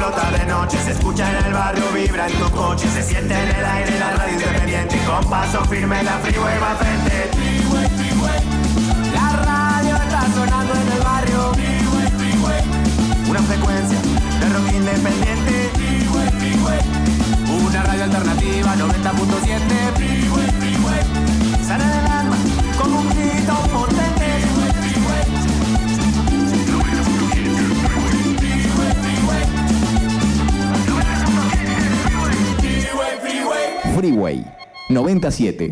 explota de noche, se escucha en el barrio, vibra en tu coche, se siente en el aire la radio independiente, con paso firme la freeway va frente. Freeway, freeway. La radio está sonando en el barrio. Freeway, freeway. Una frecuencia de rock independiente. Freeway, freeway. Una radio alternativa 90.7. Freeway, freeway. Sale del alma con un grito potente. Freeway 97.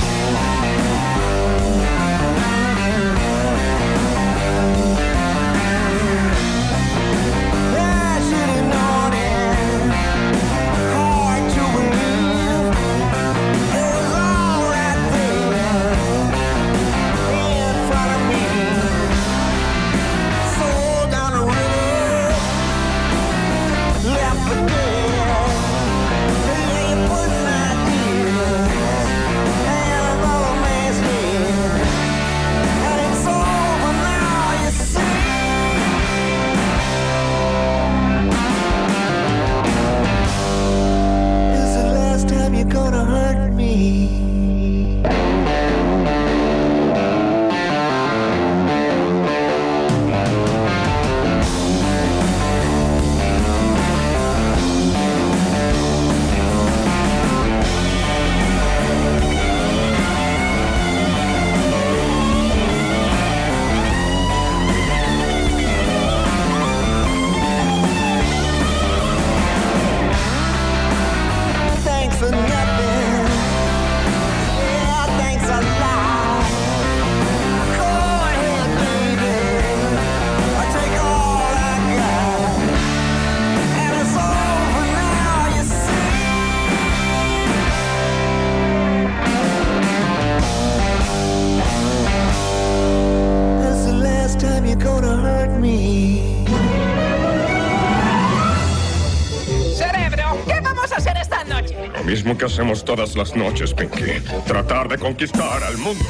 Mismo que hacemos todas las noches, Pinky. Tratar de conquistar al mundo.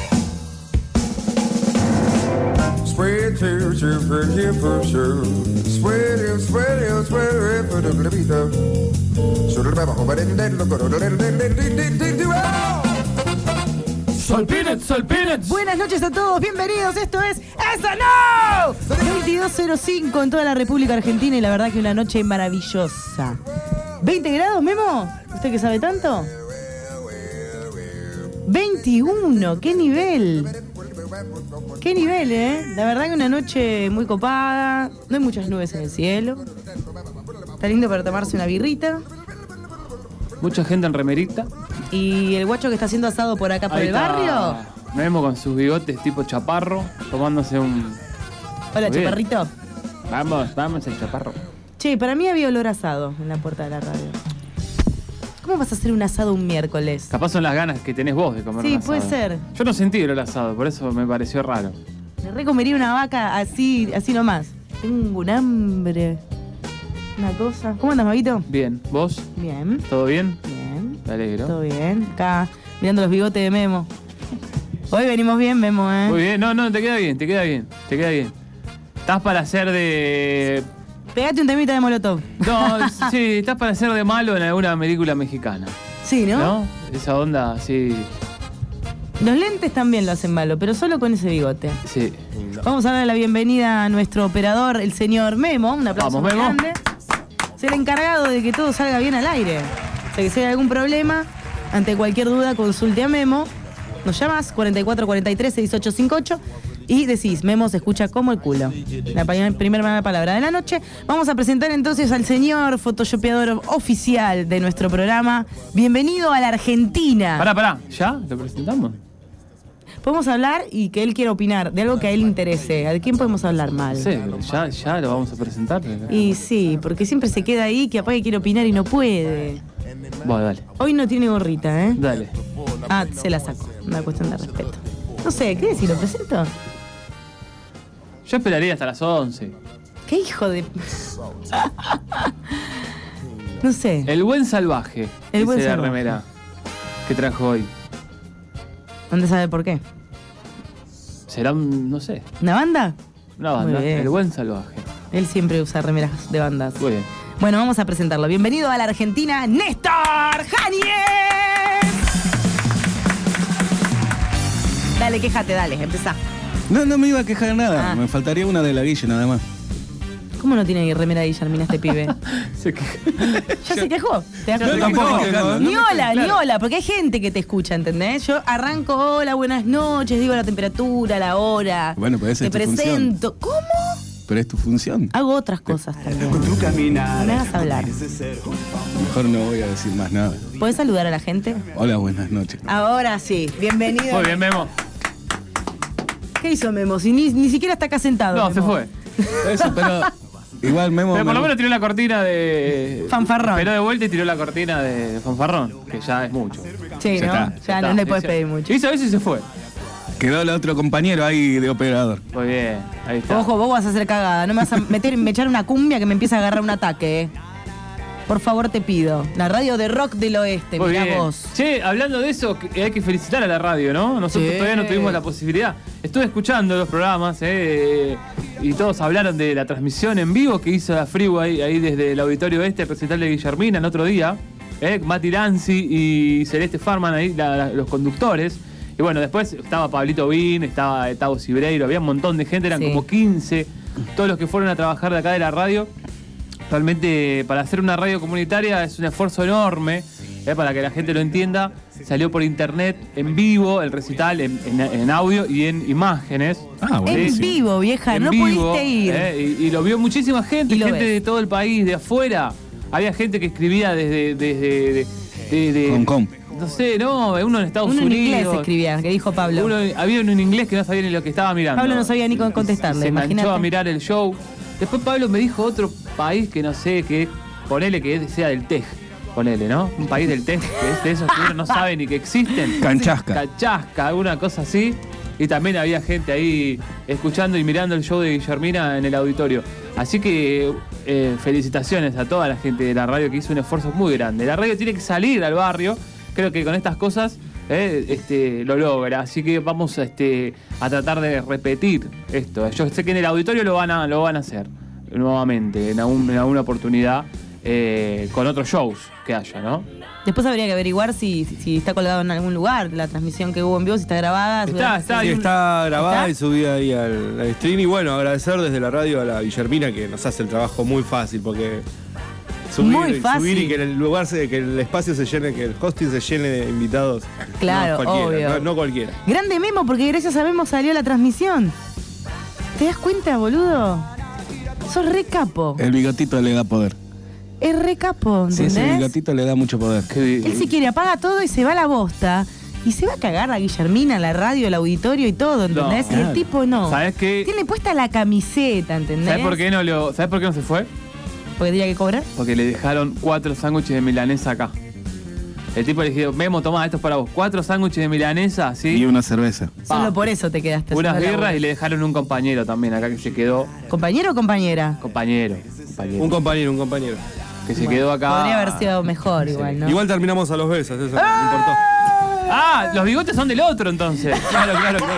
Solpinets. Buenas noches a todos, bienvenidos. Esto es ¡Eso no! 22:05 en toda la República Argentina y la verdad que una noche maravillosa. ¿20 grados, Memo? ¿Usted que sabe tanto? 21, qué nivel. Qué nivel, ¿eh? La verdad que una noche muy copada. No hay muchas nubes en el cielo. Está lindo para tomarse una birrita. Mucha gente en remerita. Y el guacho que está haciendo asado por acá por el barrio. Memo con sus bigotes tipo chaparro, tomándose un... Hola, chaparrito. Vamos el chaparro. Che, para mí había olor a asado en la puerta de la radio. ¿Cómo vas a hacer un asado un miércoles? Capaz son las ganas que tenés vos de comer un asado. Sí, puede ser. Yo no sentí el asado, por eso me pareció raro. Me recomería una vaca así nomás. Tengo un hambre. Una cosa. ¿Cómo andas, Maguito? Bien. ¿Vos? Bien. ¿Todo bien? Bien. Me alegro. Todo bien. Acá, mirando los bigotes de Memo. Hoy venimos bien, Memo, ¿eh? Muy bien. No, te queda bien. Estás para hacer de... Pegate un temita de Molotov. No, sí, estás para hacer de malo en alguna película mexicana. Sí, ¿no? ¿No? Esa onda, sí. Los lentes también lo hacen malo, pero solo con ese bigote. Sí. Vamos a darle la bienvenida a nuestro operador, el señor Memo. Un aplauso muy grande. Ser encargado de que todo salga bien al aire. O sea, que si hay algún problema, ante cualquier duda, consulte a Memo. Nos llamas 4443-6858 y decís, Memo se escucha como el culo. La primera palabra de la noche. Vamos a presentar entonces al señor photoshopeador oficial de nuestro programa. Bienvenido a la Argentina. Pará, ¿ya? ¿Lo presentamos? Podemos hablar y que él quiera opinar de algo que a él le interese. ¿De quién podemos hablar mal? Sí, ya lo vamos a presentar. Y sí, porque siempre se queda ahí que apague quiere opinar y no puede. Bueno, dale. Hoy no tiene gorrita, ¿eh? Dale. Ah, se la saco. Una cuestión de respeto. No sé, ¿qué decir? ¿Lo presento? Yo esperaría hasta las 11. ¿Qué hijo de...? No sé. El buen salvaje. El buen salvaje. La remera que trajo hoy. ¿Dónde sabe por qué? Será no sé. ¿Una banda? Una banda. El buen salvaje. Él siempre usa remeras de bandas. Muy bien. Bueno, vamos a presentarlo. Bienvenido a la Argentina, Néstor Janies. Dale, quéjate, dale, empezá. No me iba a quejar de nada. Me faltaría una de la Guille nada más. ¿Cómo no tiene remera de Guillermina este pibe? ¿Ya se quejó? Yo tampoco me quejo. Ni hola, porque hay gente que te escucha, ¿entendés? Yo arranco, hola, buenas noches, digo la temperatura, la hora. Bueno, pues esa te es tu presento. función. ¿Cómo? Pero es tu función. Hago otras cosas también. No me hagas hablar. Mejor no voy a decir más nada. ¿Podés saludar a la gente? Hola, buenas noches. Ahora sí, bienvenido. Muy bien, Memo. ¿Qué hizo Memo? Si ni siquiera está acá sentado. No, Memo. se fue. Eso, pero igual Memo. Pero por lo menos tiró la cortina de... Fanfarrón. Pero de vuelta y tiró la cortina de fanfarrón, que ya es mucho. Sí, Ya ¿no? está. Ya no le puedes pedir mucho. Hizo eso y se fue. Quedó el otro compañero ahí de operador. Muy bien, ahí está. Ojo, vos vas a hacer cagada. No me vas a me echar una cumbia que me empieza a agarrar un ataque, Por favor, te pido. La radio de rock del oeste, Muy mirá bien. vos. Che, hablando de eso, hay que felicitar a la radio, ¿no? Nosotros Sí. todavía no tuvimos la posibilidad. Estuve escuchando los programas, y todos hablaron de la transmisión en vivo que hizo la Freeway ahí desde el auditorio este, el recital de Guillermina el otro día. Mati Lanzi y Celeste Farman ahí, los conductores. Y bueno, después estaba Pablito Bin, estaba Tavo Cibreiro, había un montón de gente, eran Sí. como 15, todos los que fueron a trabajar de acá de la radio. Realmente para hacer una radio comunitaria es un esfuerzo enorme, para que la gente lo entienda. Salió por internet en vivo el recital, en audio y en imágenes. Ah, bueno. En sí. vivo, vieja, En no vivo, pudiste ir. y lo vio muchísima gente, Y lo gente ves. de todo el país, de afuera. Había gente que escribía desde Hong Kong. No sé, no, uno en Estados Uno en Unidos. inglés escribía, que dijo Pablo. Había uno en inglés que no sabía ni lo que estaba mirando. Pablo no sabía ni cómo contestarle, Se enganchó imagínate. a mirar el show. Después Pablo me dijo otro país que no sé, que ponele que sea del TEJ. Ponele, ¿no? Un país del TEJ, que es de esos que uno no sabe ni que existen. Canchasca. Canchasca, alguna cosa así. Y también había gente ahí escuchando y mirando el show de Guillermina en el auditorio. Así que felicitaciones a toda la gente de la radio que hizo un esfuerzo muy grande. La radio tiene que salir al barrio. Creo que con estas cosas lo logra. Así que vamos a tratar de repetir esto. Yo sé que en el auditorio lo van a hacer nuevamente, en alguna oportunidad, con otros shows que haya, ¿no? Después habría que averiguar si está colgado en algún lugar la transmisión que hubo en vivo, si está grabada. Está Sí, está grabada ¿Está? y subida ahí al stream. Y bueno, agradecer desde la radio a la Guillermina que nos hace el trabajo muy fácil, porque Muy fácil. subir y que que el espacio se llene, que el hosting se llene de invitados. Claro, no es cualquiera, obvio. no cualquiera. Grande Memo, porque gracias a Memo salió la transmisión. ¿Te das cuenta, boludo? Sos re capo. El bigotito le da poder. Es re capo, Sí, ese ¿entendés? bigotito le da mucho poder. Él si quiere apaga todo y se va a la bosta. Y se va a cagar la Guillermina, la radio, el auditorio y todo, ¿entendés? No, Y el tipo no. ¿Sabés qué? Tiene puesta la camiseta, ¿entendés? ¿Sabés por qué no se fue? Porque tenía que cobrar. Porque le dejaron 4 sándwiches de milanesa acá. El tipo le dijo, Memo, tomá, esto es para vos. 4 sándwiches de milanesa, Y ¿sí? una cerveza. Solo por eso te quedaste. Unas haciendo birras laburo. y le dejaron un compañero también acá que se quedó. ¿Compañero o compañera? Compañero. Un compañero. Que se quedó acá. Podría haber sido mejor igual, ¿no? Igual terminamos a los besos, eso no importó. Ah, los bigotes son del otro entonces. Claro.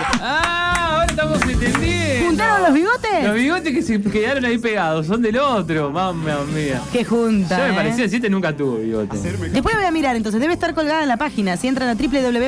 Ah, ahora estamos entendiendo. ¿Juntaron los bigotes? Los bigotes que se quedaron ahí pegados son del otro, mamma mía. Qué junta, Yo me parecía decir que nunca tuve bigote. Después voy a mirar, entonces debe estar colgada en la página. Si entran a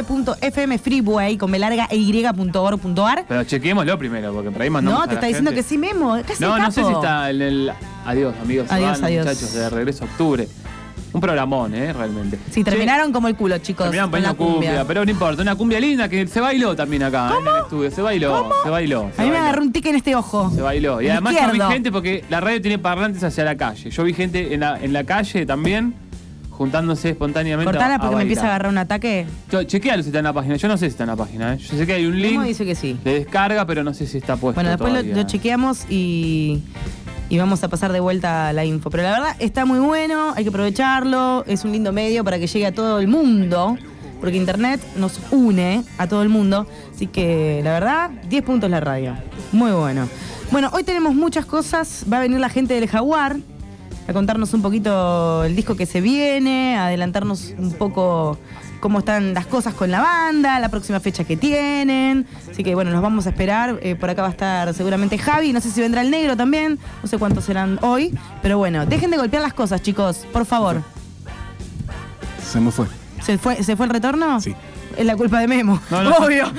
www.fmfreeway.org.ar. Pero chequémoslo primero, porque por ahí mandamos No, a te la está diciendo gente. que sí, Memo. Casi No, capo. no sé si está en el... Adiós, amigos. se Adiós, van, adiós. muchachos, de regreso a octubre. Un programón, realmente. Sí, terminaron como el culo, Che, chicos. terminaron con la poniendo cumbia, pero no importa. Una cumbia linda que se bailó también acá, en el estudio. Se bailó. A mí me agarró un tique en este ojo. Se bailó. Y El además yo vi izquierdo. gente, porque la radio tiene parlantes hacia la calle. Yo vi gente en la calle también, juntándose espontáneamente. Cortala porque me bailar. empieza a agarrar un ataque. Chequealo si está en la página. Yo no sé si está en la página. Yo sé que hay un link Memo dice que sí. de descarga, pero no sé si está puesto. Bueno, después todavía. lo chequeamos y vamos a pasar de vuelta la info. Pero la verdad está muy bueno, hay que aprovecharlo. Es un lindo medio para que llegue a todo el mundo. Porque internet nos une a todo el mundo. Así que la verdad, 10 puntos la radio. Muy bueno. Bueno, hoy tenemos muchas cosas. Va a venir la gente del Jaguar a contarnos un poquito el disco que se viene, a adelantarnos un poco cómo están las cosas con la banda, la próxima fecha que tienen. Así que bueno, nos vamos a esperar. Por acá va a estar seguramente Javi, no sé si vendrá el negro también, no sé cuántos serán hoy. Pero bueno, dejen de golpear las cosas, chicos, por favor. Se me fue. ¿Se fue el retorno? Sí. Es la culpa de Memo, obvio.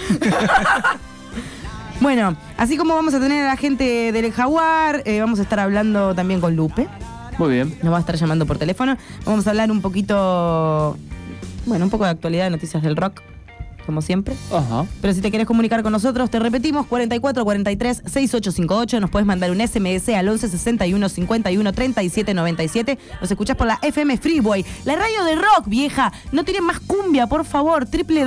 Bueno, así como vamos a tener a la gente del Jaguar, vamos a estar hablando también con Lupe. Muy bien. Nos va a estar llamando por teléfono. Vamos a hablar un poquito, bueno, un poco de actualidad de noticias del rock, como siempre. Ajá. Pero si te querés comunicar con nosotros, te repetimos, 44 43 6858. Nos puedes mandar un SMS al 11 61 51 37 97. Nos escuchás por la FM Freeway, la radio de rock, vieja. No tienen más cumbia, por favor.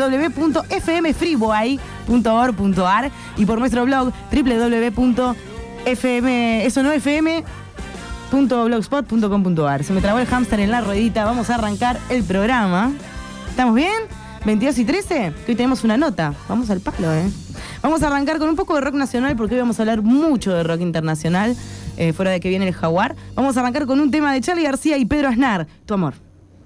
www.fmfreeway.org.ar y por nuestro blog www.blogspot.com.ar. Se me trabó el hámster en la ruedita. Vamos a arrancar el programa. ¿Estamos bien? 22 y 13, que hoy tenemos una nota. Vamos al palo, Vamos a arrancar con un poco de rock nacional, porque hoy vamos a hablar mucho de rock internacional, fuera de que viene el Jaguar. Vamos a arrancar con un tema de Charly García y Pedro Aznar, Tu amor.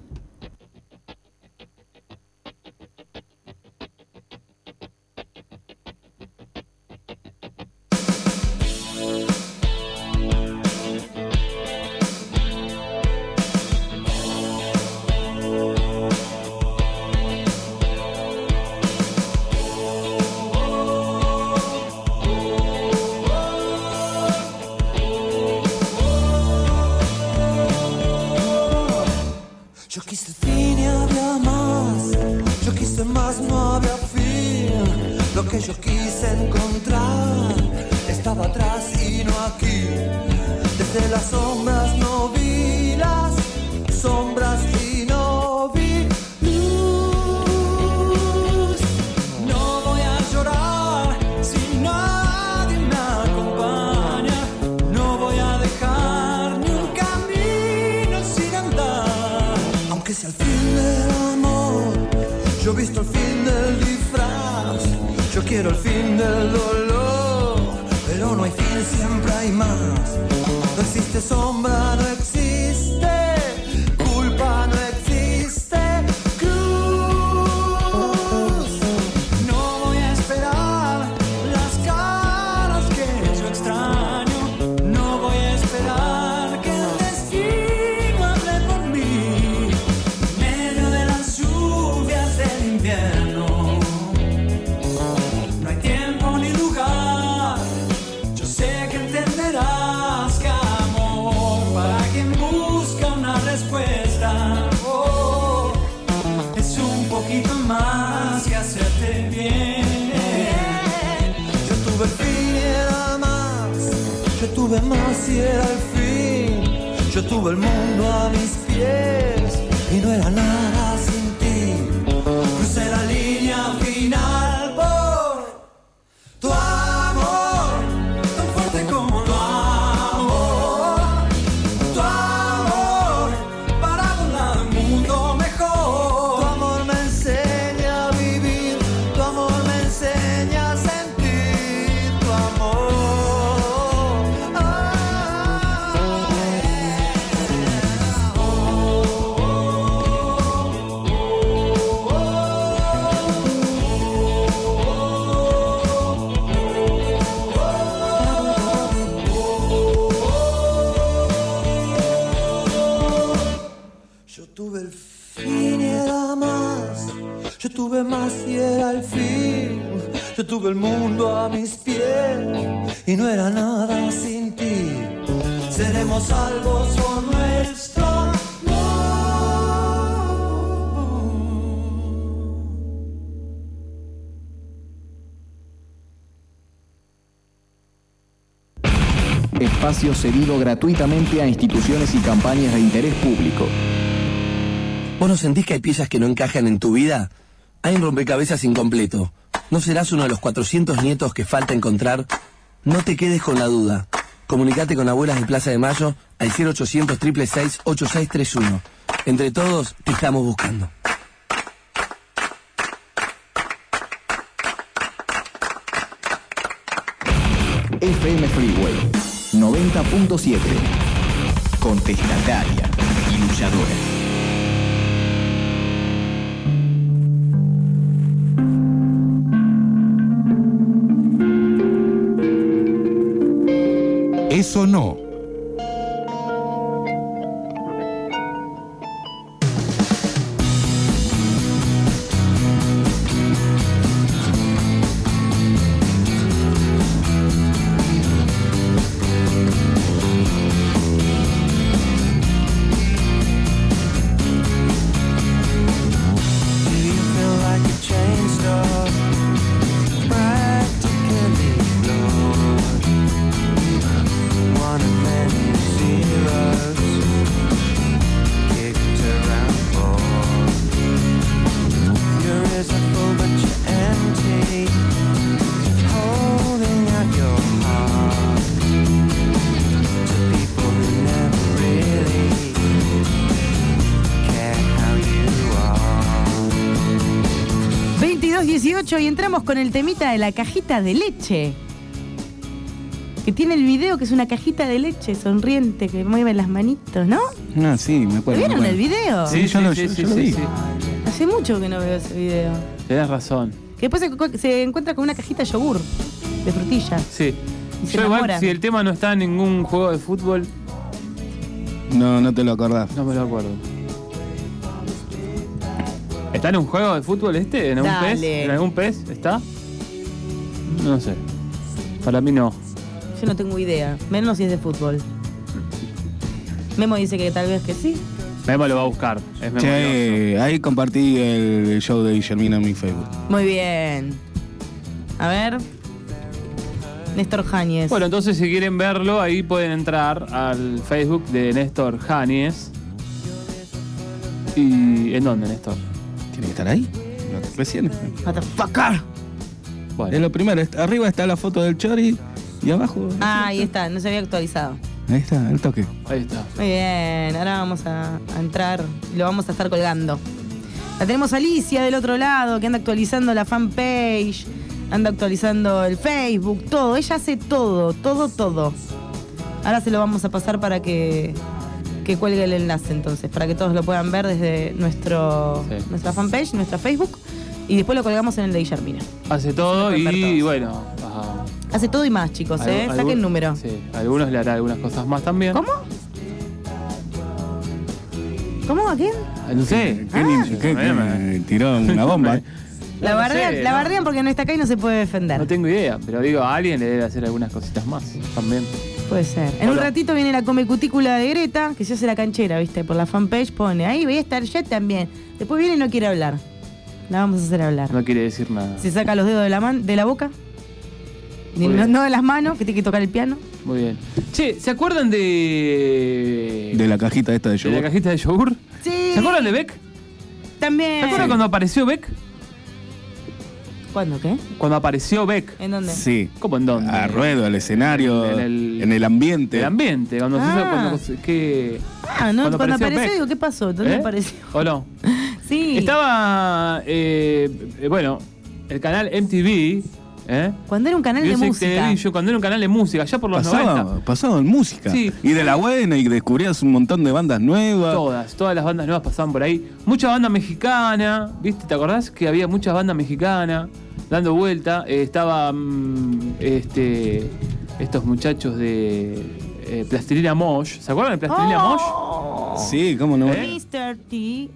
Yo quise fin y había más, yo quise más, no había fin. Lo que yo quise encontrar estaba atrás y no aquí. Desde las sombras no vi las sombras y no vi luz. No voy a llorar si nadie me acompaña. No voy a dejar ni un camino sin andar. Aunque sea el fin del amor, yo he visto el fin del disfraz. Yo quiero el fin del dolor, pero no hay fin, siempre hay más. No existe sombra, no existe culpa, no existe cruz. No voy a esperar las caras que yo extraño. No voy a esperar que el destino hable por mí. En medio de las lluvias del invierno no hay tiempo ni lugar. Yo sé que entenderás que amor, para quien busca una respuesta, es un poquito más que hacerte bien. Yo tuve el fin y era más, yo tuve más y era el fin. Yo tuve el mundo a mis pies y no era nada sin ti. Crucé la línea final por tu amor, tan fuerte como tu amor. Tu amor, para volar un mundo mejor. Tu amor me enseña a vivir, tu amor me enseña a sentir. Tu amor. Yo tuve el fin y era más, yo tuve más y era el fin. Yo tuve el mundo a mis pies y no era nada sin ti. Seremos salvos por nuestro amor. Espacio cedido gratuitamente a instituciones y campañas de interés público. ¿Vos no sentís que hay piezas que no encajan en tu vida? Hay un rompecabezas incompleto. ¿No serás uno de los 400 nietos que falta encontrar? No te quedes con la duda. Comunicate con Abuelas de Plaza de Mayo al 0800 666 8631. Entre todos te estamos buscando. FM Freeway 90.7. Contestataria y luchadora. Eso no. Y entramos con el temita de la cajita de leche. Que tiene el video que es una cajita de leche sonriente que mueve las manitos, ¿no? Ah, sí, me acuerdo. ¿Vieron el video? Sí, yo lo vi. Hace mucho que no veo ese video. Tenés razón. Que después se encuentra con una cajita de yogur, de frutilla. Sí. Yo igual, si el tema no está en ningún juego de fútbol... No te lo acordás. No me lo acuerdo. ¿Está en un juego de fútbol este? ¿En algún PES? ¿En algún PES está? No sé. Para mí no. Yo no tengo idea. Menos si es de fútbol. Memo dice que tal vez que sí. Memo lo va a buscar. Es Memo. Che, ahí compartí el show de Guillermina en mi Facebook. Muy bien. A ver. Néstor Jáñez. Bueno, entonces si quieren verlo, ahí pueden entrar al Facebook de Néstor Jáñez. ¿Y en dónde, Néstor? ¿Tiene que estar ahí? Recién. Motherfucker. Bueno. Es lo primero. Arriba está la foto del Chori y abajo... Ahí está. No se había actualizado. Ahí está, el toque. Ahí está. Muy bien. Ahora vamos a entrar y lo vamos a estar colgando. La tenemos a Alicia del otro lado, que anda actualizando la fanpage, anda actualizando el Facebook, todo. Ella hace todo. Ahora se lo vamos a pasar para que cuelgue el enlace, entonces, para que todos lo puedan ver desde nuestra fanpage, nuestra Facebook, y después lo colgamos en el de Guillermina. Hace todo y bueno... Ajá. Hace todo y más, chicos, Saquen el número. Sí, a algunos le hará algunas cosas más también. ¿Cómo? ¿Cómo? ¿A quién? No sé. ¿Qué tiró una bomba? La bardean porque no está acá y no se puede defender. No tengo idea, pero digo, a alguien le debe hacer algunas cositas más también. Puede ser. En un ratito viene la come cutícula de Greta, que se hace la canchera, ¿viste? Por la fanpage pone, ahí voy a estar yo también. Después viene y no quiere hablar. La vamos a hacer hablar. No quiere decir nada. Se saca los dedos de la boca. No de las manos, que tiene que tocar el piano. Muy bien. Che, ¿se acuerdan de la cajita esta de yogur? ¿De la cajita de yogur? Sí. ¿Se acuerdan de Beck? También. ¿Se acuerdan cuando apareció Beck? ¿Cuándo qué? Cuando apareció Beck. ¿En dónde? Sí. ¿Cómo en dónde? A ruedo, al escenario, en el ambiente. El ambiente, cuando se hizo... Cuando apareció, digo, ¿qué pasó? ¿Dónde apareció? ¿O no? Sí. Estaba, bueno, el canal MTV... Cuando era un canal de música. Cuando era un canal de música, ya por los 90. Pasado en música. Sí. Y de la buena, y descubrías un montón de bandas nuevas. Todas las bandas nuevas pasaban por ahí. Mucha banda mexicana, ¿viste? ¿Te acordás que había muchas bandas mexicanas dando vuelta? Estaban estos muchachos de Plastilina Mosh. ¿Se acuerdan de Plastilina Mosh? Sí, ¿cómo no? Mr. T.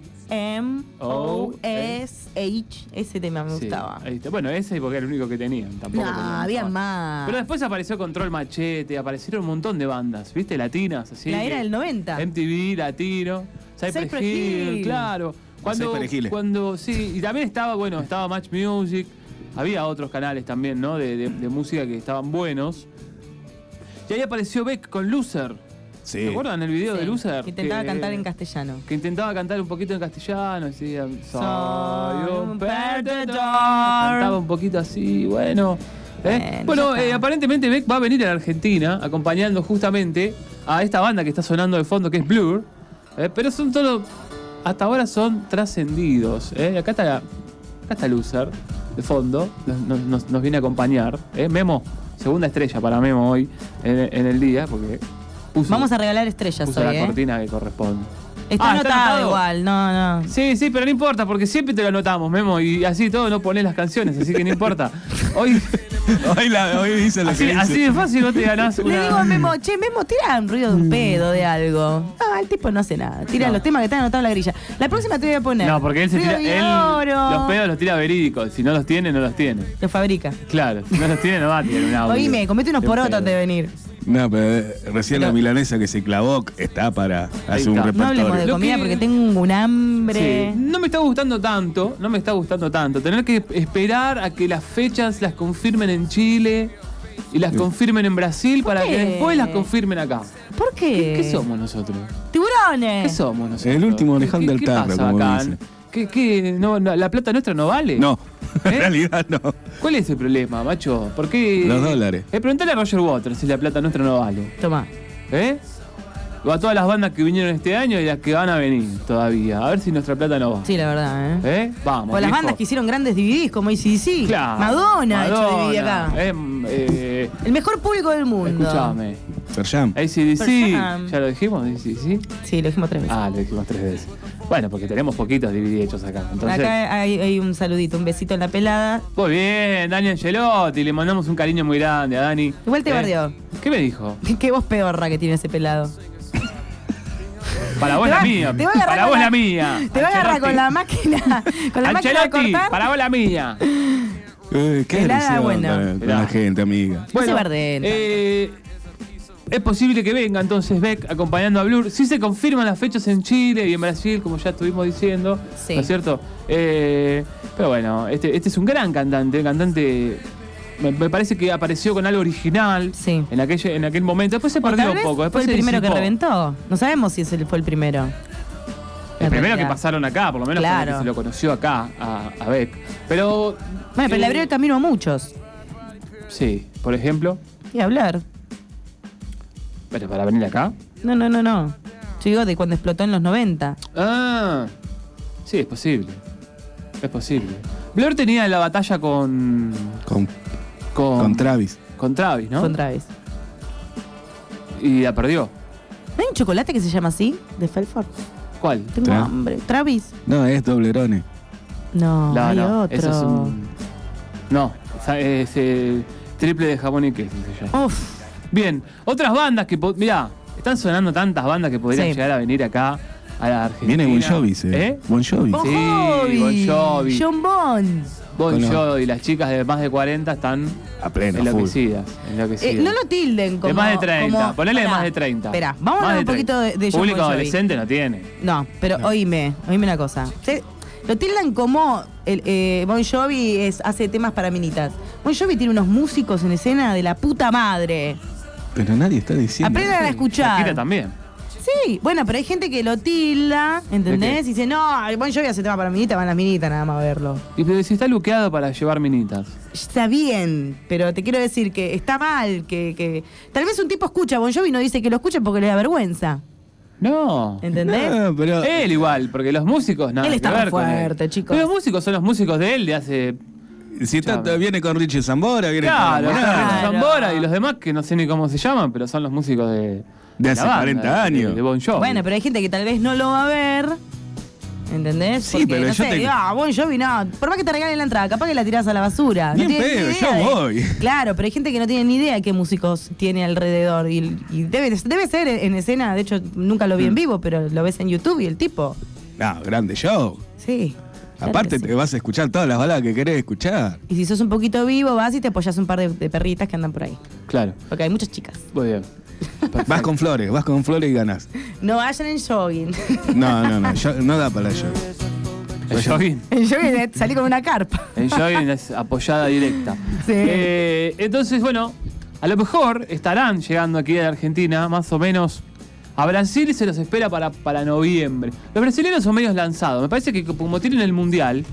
M-O-S-H. Ese tema me gustaba. Ahí está. Bueno, ese porque era el único que tenían. Tampoco había más. Pero después apareció Control Machete, aparecieron un montón de bandas, ¿viste? Latinas, así. La era del 90. MTV, latino, Cypress Hill, claro. Sí, y también estaba Match Music. Había otros canales también, ¿no? De música que estaban buenos. Y ahí apareció Beck con Loser. Sí. ¿Se acuerdan el video de Loser? Que intentaba cantar en castellano. Que intentaba cantar un poquito en castellano. Decía, soy un perdedor. Cantaba un poquito así, bueno. Aparentemente Beck va a venir a la Argentina acompañando justamente a esta banda que está sonando de fondo, que es Blur. Pero son todos, hasta ahora son trascendidos. Acá está Loser, de fondo. Nos viene a acompañar. Memo, segunda estrella para Memo hoy en el día, porque... Vamos a regalar estrellas hoy, la cortina que corresponde. Está anotado igual, no. Sí, pero no importa, porque siempre te lo anotamos, Memo, y así todo no ponés las canciones, así que no importa. Hoy dice lo que dice. Así de fácil vos te ganás una... Le digo a Memo, tira un ruido de un pedo, de algo. No, el tipo no hace nada. Tira los temas que están anotados en la grilla. La próxima te voy a poner. No, porque él se tira... los pedos los tira verídicos. Si no los tiene, no los tiene. Los fabrica. Claro, si no los tiene, no va a tirar un audio. Oíme, comete unos porotos antes de venir. No, pero recién la milanesa que se clavó está para hacer un repertorio. No hablemos de comida porque tengo un hambre. Sí, no me está gustando tanto. Tener que esperar a que las fechas las confirmen en Chile y las confirmen en Brasil para que después las confirmen acá. ¿Por qué? ¿Qué somos nosotros? ¡Tiburones! ¿Qué somos nosotros? El último orejón del tarro, pasa como acá? dicen. ¿Qué? ¿La plata nuestra no vale? No, en realidad no. ¿Cuál es el problema, macho? ¿Por qué? Los dólares. Preguntale a Roger Waters si la plata nuestra no vale. Toma. O a todas las bandas que vinieron este año y las que van a venir todavía. A ver si nuestra plata no va. Sí, la verdad, Vamos. O las bandas que hicieron grandes DVDs como AC/DC. Claro. Madonna ha hecho DVD acá. El mejor público del mundo. Escuchame. Pearl Jam. AC/DC. ¿Ya lo dijimos? ¿AC/DC? Sí, lo dijimos 3 veces. Lo dijimos 3 veces. Bueno, porque tenemos poquitos DVD hechos acá. Entonces... Acá hay un saludito, un besito en la pelada. Muy bien, Dani Angelotti. Le mandamos un cariño muy grande a Dani. Igual te bardeó. ¿Qué me dijo? Qué voz pedorra que tiene ese pelado. Para vos la mía. Para vos la mía. Te va a agarrar con la máquina. Con la máquina de cortar. Para vos la mía. Qué agresión con la gente, amiga. Bueno, es posible que venga entonces Beck acompañando a Blur. Sí se confirman las fechas en Chile y en Brasil, como ya estuvimos diciendo. Sí. ¿No es cierto? Pero bueno, este es un gran cantante. Me parece que apareció con algo original en aquel momento. Después se perdió un poco. Después fue el primero que reventó. No sabemos si ese fue el primero. El primero que pasaron acá, por lo menos fue el que se lo conoció acá a Beck. Pero. Bueno, pero le abrió el camino a muchos. Sí, por ejemplo. Y hablar. ¿Pero para venir acá? No. Yo digo de cuando explotó en los 90. Sí, es posible. Blur tenía la batalla con Travis. Con Travis, ¿no? Con Travis. Y la perdió. ¿No hay un chocolate que se llama así? ¿De Felford? ¿Cuál? Tengo hambre. ¿Travis? No, es Toblerone. No, hay otro. Eso es un... No, es triple de jamón y queso se llama. Uf. Bien, otras bandas que... Mirá, están sonando tantas bandas que podrían llegar a venir acá a la Argentina. Viene Bon Jovi, Bon Jovi. Sí, Bon Jovi. John Bon. Bon Jovi, las chicas de más de 40 están a pleno, enloquecidas. No lo tilden como... De más de 30, ponele de más de 30. Espera, vamos a hablar un poquito de John Bon Jovi. Público adolescente no tiene. No, pero oíme una cosa. Lo tildan como Bon Jovi hace temas para minitas. Bon Jovi tiene unos músicos en escena de la puta madre. Pero nadie está diciendo. Aprendan a escuchar. Shakira también. Sí, bueno, pero hay gente que lo tilda, ¿entendés? Y dice, no, Bon Jovi hace tema para minitas, van las minitas nada más a verlo. Y pero si está luqueado para llevar minitas. Está bien, pero te quiero decir que está mal, que tal vez un tipo escucha a Bon Jovi y no dice que lo escuche porque le da vergüenza. No. ¿Entendés? No, pero... Él igual, porque los músicos nada él está que ver fuerte, con él. chicos. Pero los músicos son los músicos de él de hace... Si viene con Richie Zambora, viene con Zambora y los demás que no sé ni cómo se llaman, pero son los músicos de hace banda, 40 años. De Bon Jovi. Bueno, pero hay gente que tal vez no lo va a ver. ¿Entendés? Sí, porque, pero no yo sé, Bon Jovi no. Por más que te regalen la entrada, capaz que la tirás a la basura. Bien no pedo, yo voy. Claro, pero hay gente que no tiene ni idea de qué músicos tiene alrededor. Y debe ser en escena. De hecho, nunca lo vi en vivo, pero lo ves en YouTube y el tipo. No, grande show. Sí. Aparte te vas a escuchar todas las baladas que querés escuchar. Y si sos un poquito vivo, vas y te apoyás un par de perritas que andan por ahí. Claro. Porque hay muchas chicas. Muy bien. Vas con flores y ganás. No vayan en jogging. No, no da para eso. ¿En jogging? En jogging salí con una carpa. En jogging es apoyada directa. Sí. Entonces, bueno, a lo mejor estarán llegando aquí a la Argentina, más o menos. A Brasil se los espera para noviembre. Los brasileños son medios lanzados. Me parece que como tienen el mundial,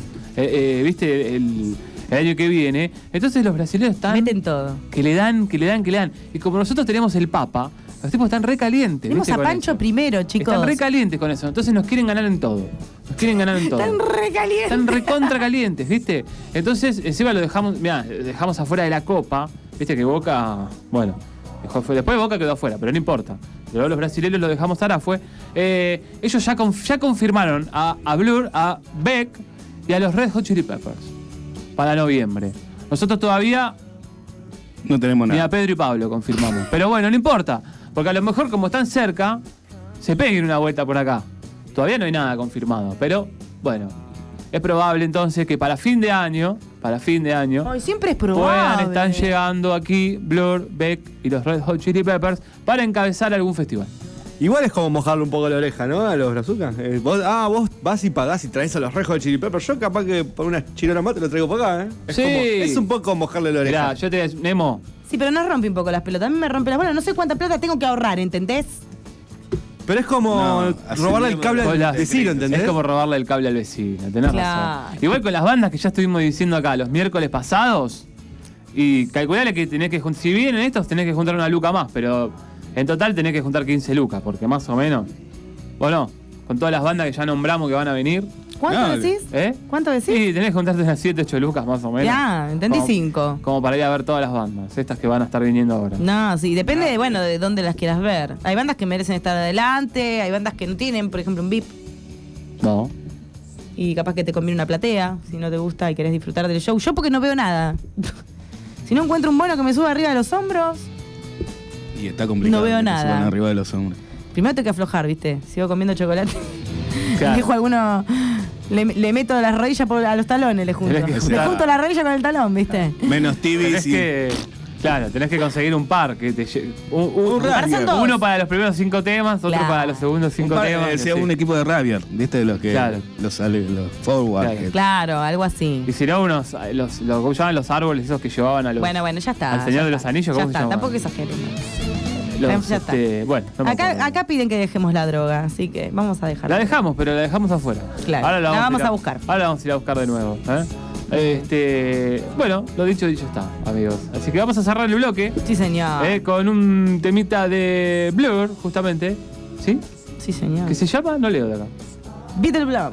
viste, el año que viene, entonces los brasileños están... Meten todo. Que le dan. Y como nosotros tenemos el Papa, los tipos están re calientes. Tenemos a Pancho primero, chicos. Están re calientes con eso. Entonces nos quieren ganar en todo. Están re calientes. Están recontra calientes, ¿viste? Entonces, encima lo dejamos afuera de la Copa. Viste que Boca, bueno... Después Boca quedó afuera, pero no importa. Luego los brasileños lo dejamos fue. Ellos ya confirmaron a Blur, a Beck y a los Red Hot Chili Peppers para noviembre. Nosotros todavía no tenemos nada. Ni a Pedro y Pablo confirmamos. Pero bueno, no importa, porque a lo mejor como están cerca, se peguen una vuelta por acá. Todavía no hay nada confirmado, pero bueno, es probable entonces que para fin de año, Ay, siempre es probable. puedan estar llegando aquí Blur, Beck y los Red Hot Chili Peppers para encabezar algún festival. Igual es como mojarle un poco la oreja, ¿no? A los brazucas. Vos vas y pagás y traes a los Red Hot Chili Peppers. Yo capaz que por una chilena más te lo traigo para acá, ¿eh? Sí. Es un poco mojarle la oreja. Mirá, yo te digo, Nemo. Sí, pero no rompe un poco las pelotas. A mí me rompe las bolas. No sé cuánta plata tengo que ahorrar, ¿entendés? Pero es como robarle el cable al vecino, ¿entendés? Es como robarle el cable al vecino, tenés razón. Igual con las bandas que ya estuvimos diciendo acá los miércoles pasados, y calculale que tenés que juntar, si vienen estos tenés que juntar una luca más, pero en total tenés que juntar 15 lucas, porque más o menos, bueno, con todas las bandas que ya nombramos que van a venir. ¿Cuánto decís? ¿Cuánto decís? Sí, tenés que juntarte unas 7, 8 lucas más o menos. Ya, entendí 5. Como para ir a ver todas las bandas, estas que van a estar viniendo ahora. No, sí, depende de dónde las quieras ver. Hay bandas que merecen estar adelante, hay bandas que no tienen, por ejemplo, un VIP. No. Y capaz que te conviene una platea, si no te gusta y querés disfrutar del show. Yo porque no veo nada. Si no encuentro un bono que me suba arriba de los hombros... Y está complicado. No veo que nada. se suban arriba de los hombros. Primero tengo que aflojar, ¿viste? Sigo comiendo chocolate. Claro. Dijo alguno... Le meto las rodillas a los talones, le junto. Le junto la rodilla con el talón, ¿viste? Menos tibis tenés que conseguir un par que te un uno para los primeros 5 temas, otro para los segundos 5 temas. Sea un equipo de Ravier, ¿viste? De los que los forward. Claro, algo así. Y si no, los ¿cómo llaman los árboles esos que llevaban a los... Bueno, ya está. Al Señor de los Anillos, ¿cómo se llama? Tampoco exageremos. Ya está. Bueno, no acá piden que dejemos la droga, así que vamos a dejarla. La dejamos, pero la dejamos afuera. Claro, ahora la vamos a buscar. Ahora la vamos a ir a buscar de nuevo. Bueno, lo dicho está, amigos. Así que vamos a cerrar el bloque. Sí, señor. Con un temita de Blur, justamente. ¿Sí? Sí, señor. ¿Qué se llama? No leo de acá. Beetle Blum.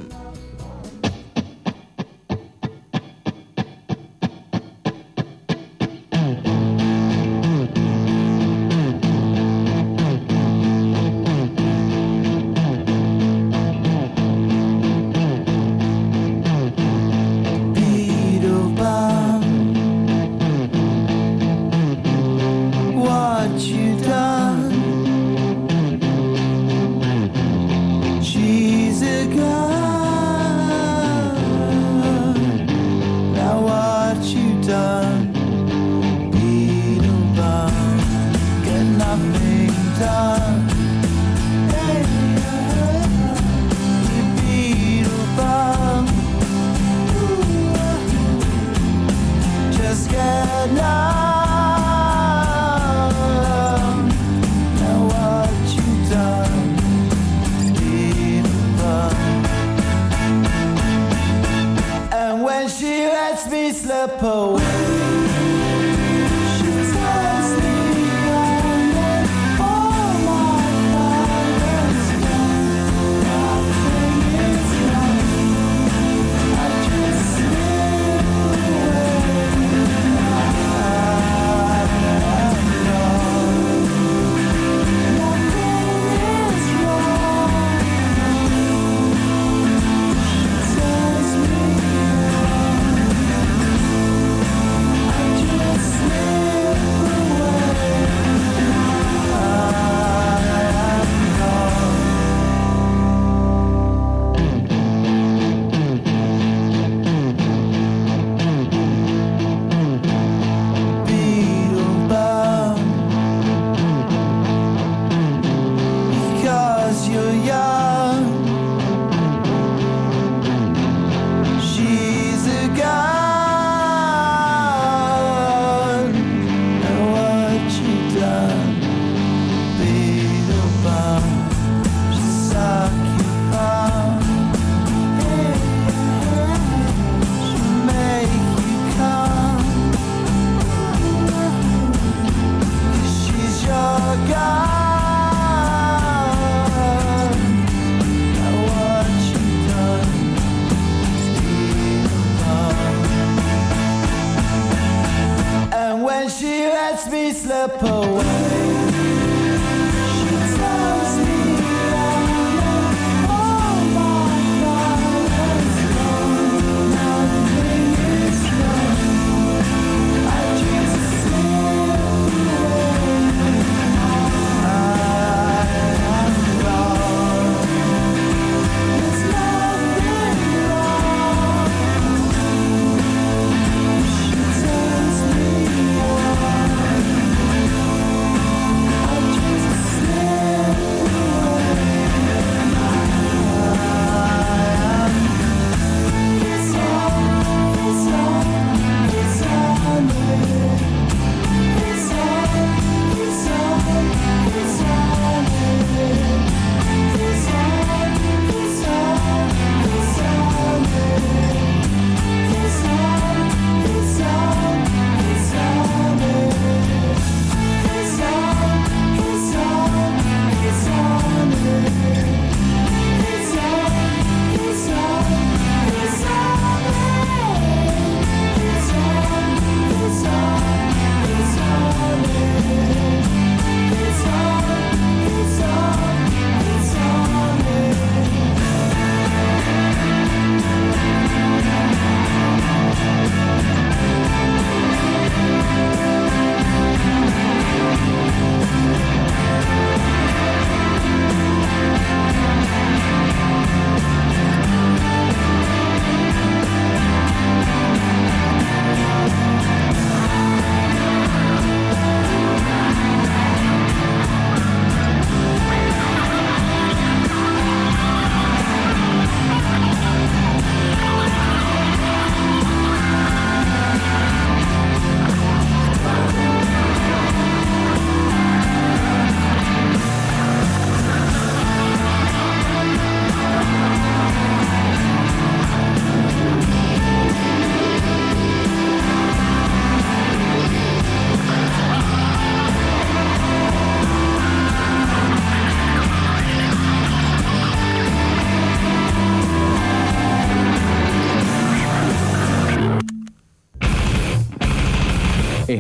She lets me slip away.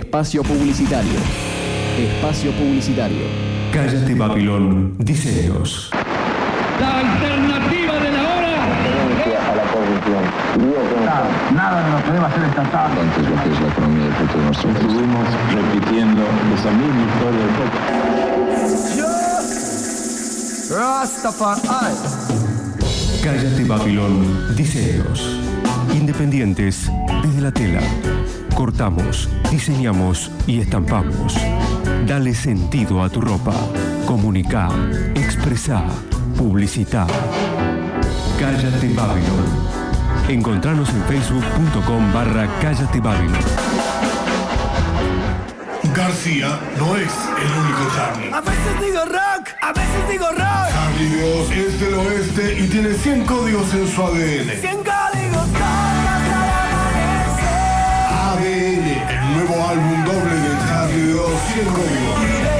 Espacio publicitario. Espacio publicitario. Cállate Babilón Diseños. La alternativa de la hora. A la corrupción. Nada de lo que debe hacer esta tarde. Antes lo que es la economía del futuro de nuestro país. Estuvimos repitiendo esa misma historia de poco. Rastafari. Cállate Babilón Diseños. Independientes desde la tela. Cortamos, diseñamos y estampamos. Dale sentido a tu ropa. Comunicá, expresá, publicitá. Cállate Babilón. Encontranos en facebook.com/Cállate Babilón. García no es el único Charlie. A veces digo rock, a veces digo rock. Charlie Dios es del oeste y tiene 100 códigos en su ADN. 100 códigos hasta el amanecer. ADN, el nuevo álbum doble de Charlie Dios, 100 códigos.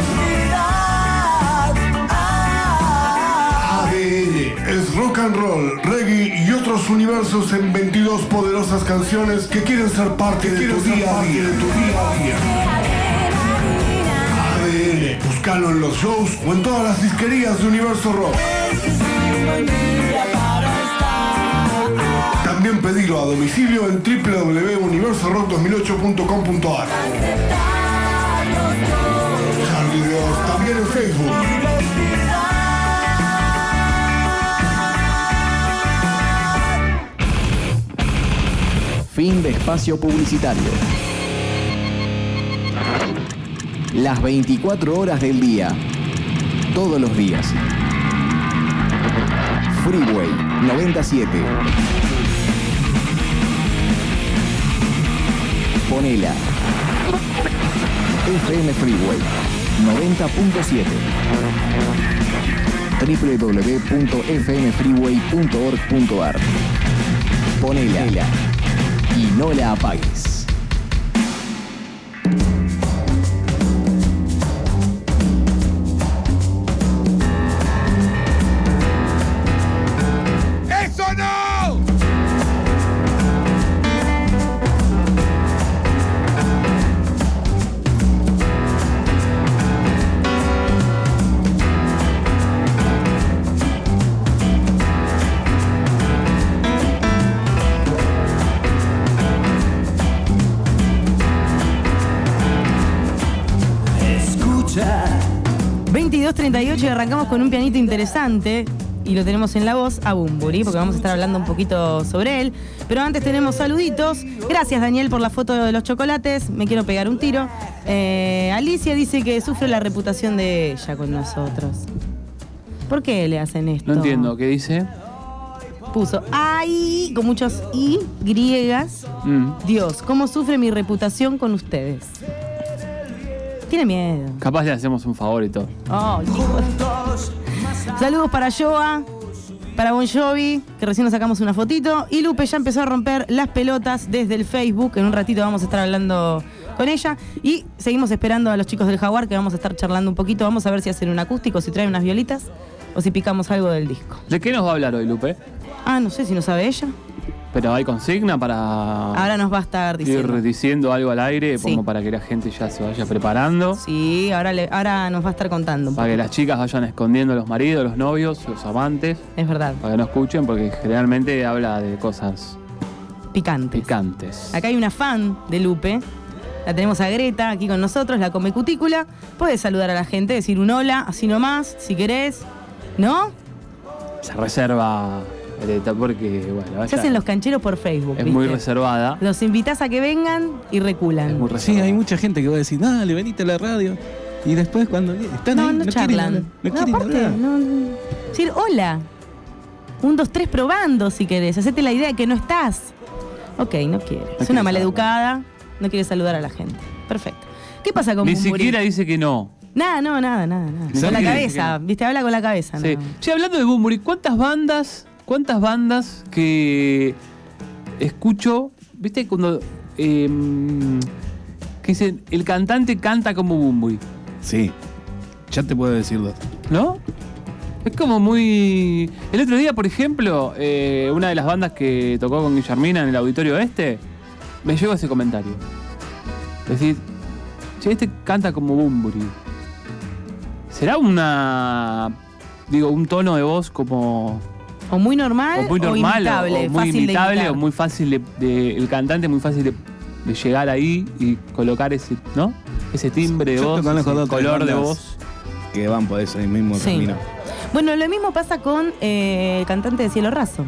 ADN es rock and roll, reggae y otros universos en 22 poderosas canciones que quieren ser parte de tu día a día. ADN, búscalo en los shows o en todas las disquerías de Universo Rock. También pedilo a domicilio en www.universorock2008.com.ar. Charlie Dios, también en Facebook. Fin de espacio publicitario. Las 24 horas del día. Todos los días. Freeway 97. Ponela. FM Freeway 90.7. www.fmfreeway.org.ar. Ponela y no la apagues. ¡Eso no! Escucha. 22:38 y arrancamos con un pianito interesante. Y lo tenemos en la voz a Bunbury, porque vamos a estar hablando un poquito sobre él. Pero antes tenemos saluditos. Gracias, Daniel, por la foto de los chocolates. Me quiero pegar un tiro. Alicia dice que sufre la reputación de ella con nosotros. ¿Por qué le hacen esto? No entiendo, ¿qué dice? Puso ay, con muchos y griegas. Dios, ¿cómo sufre mi reputación con ustedes? Tiene miedo. Capaz le hacemos un favor y todo. Oh, hijo de... Saludos para Joa, para Bon Jovi, que recién nos sacamos una fotito. Y Lupe ya empezó a romper las pelotas desde el Facebook. En un ratito vamos a estar hablando con ella. Y seguimos esperando a los chicos del Jaguar, que vamos a estar charlando un poquito. Vamos a ver si hacen un acústico, si traen unas violitas o si picamos algo del disco. ¿De qué nos va a hablar hoy, Lupe? Ah, no sé si no sabe ella. Pero hay consigna para... Ahora nos va a estar diciendo. Ir diciendo algo al aire, Sí. como para que la gente ya se vaya preparando. Sí, ahora nos va a estar contando un Para que las chicas vayan escondiendo a los maridos, los novios, los amantes. Es verdad. Para que no escuchen, porque generalmente habla de cosas picantes. Acá hay una fan de Lupe. La tenemos a Greta aquí con nosotros, la Come Cutícula. Puedes saludar a la gente, decir un hola, así nomás, si querés. ¿No? Se reserva Greta porque, bueno... Se hacen los cancheros por Facebook, Es ¿viste? muy reservada. Los invitás a que vengan y reculan. Sí, hay mucha gente que va a decir, dale, venite a la radio. Y después cuando están ahí, No charlan. quieren aparte, hablar. no. Decir hola. 1, 2, 3 probando si querés. Hacete la idea de que no estás. Ok, no quiere. Es una maleducada. No quiere saludar a la gente. Perfecto. ¿Qué pasa con Ni Bunbury? siquiera dice que no. Nada. Con la cabeza, ¿viste? Habla con la cabeza. Sí. ¿no? Che, hablando de Bunbury, ¿cuántas bandas que escucho, viste, cuando que dicen, el cantante canta como Bunbury? Sí, ya te puedo decir dos. ¿No? Es como muy... El otro día, por ejemplo, una de las bandas que tocó con Guillermina en el Auditorio Este, me llegó ese comentario. Es decir, che, este canta como Bunbury. ¿Será un tono de voz como... O muy normal o imitable, o muy fácil imitable, de imitar. o muy fácil el cantante muy fácil de llegar ahí y colocar ese, ¿no? Ese timbre de voz, ese color de voz. Que van por ese mismo camino. Bueno, lo mismo pasa con el cantante de Cielo Raso.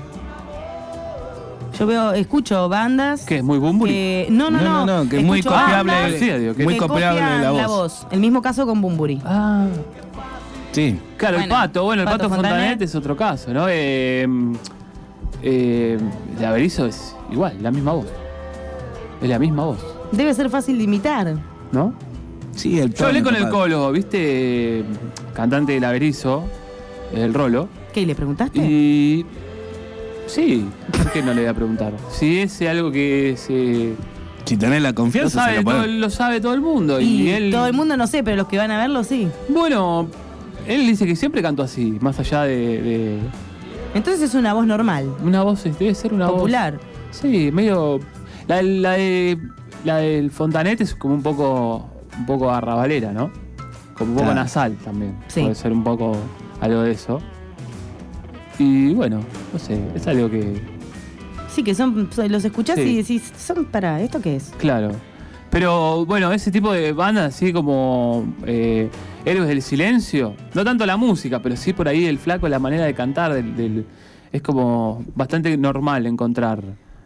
Yo escucho bandas... ¿Qué es muy Bunbury? No, que es muy copiable, muy copiable la voz. El mismo caso con Bunbury. Sí. Claro, el Pato Fontanet es otro caso, ¿no? El Averizo es igual, la misma voz. Es la misma voz. Debe ser fácil de imitar. ¿No? Sí, yo hablé con el Colo, ¿viste? Cantante del Averizo, el Rolo. ¿Qué? ¿Le preguntaste? Y... Sí, ¿por qué no le voy a preguntar? Si es algo que se... Si tenés la confianza, lo sabe todo el mundo. Y él... Todo el mundo no sé, pero los que van a verlo sí. Bueno, él dice que siempre cantó así, más allá de... Entonces es una voz normal. Una voz, debe ser una popular. Voz... Sí, medio... La del Fontanet es como un poco arrabalera, ¿no? Como un poco nasal también. Sí. Puede ser un poco algo de eso. Y bueno, no sé, es algo que... Sí, que los escuchás y decís, ¿esto qué es? Claro. Pero bueno, ese tipo de bandas así como Héroes del Silencio, no tanto la música, pero sí por ahí el flaco, la manera de cantar, es como bastante normal encontrar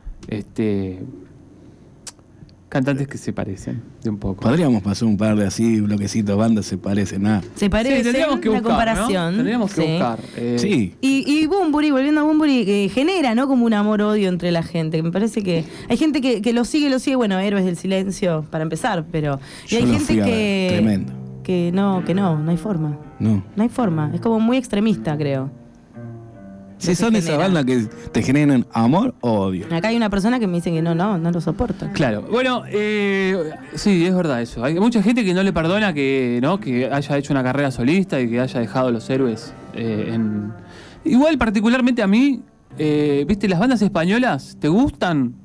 cantantes que se parecen de un poco. Podríamos pasar un par de así bloquecitos, bandas se parecen, nada. Se parecen, sí, tendríamos que buscar, comparación. ¿no? Tendríamos que buscar. Sí. Y Bunbury, volviendo a Bunbury, genera, ¿no? Como un amor-odio entre la gente. Me parece que hay gente que lo sigue, bueno, Héroes del Silencio, para empezar, pero... Y hay gente tremendo. Que no hay forma. No hay forma. Es como muy extremista, creo. Sí, son esas bandas que te generan amor o odio. Acá hay una persona que me dice que no lo soporta. Claro. Bueno, sí, es verdad eso. Hay mucha gente que no le perdona que haya hecho una carrera solista y que haya dejado los héroes Igual, particularmente a mí, ¿viste? Las bandas españolas, ¿te gustan?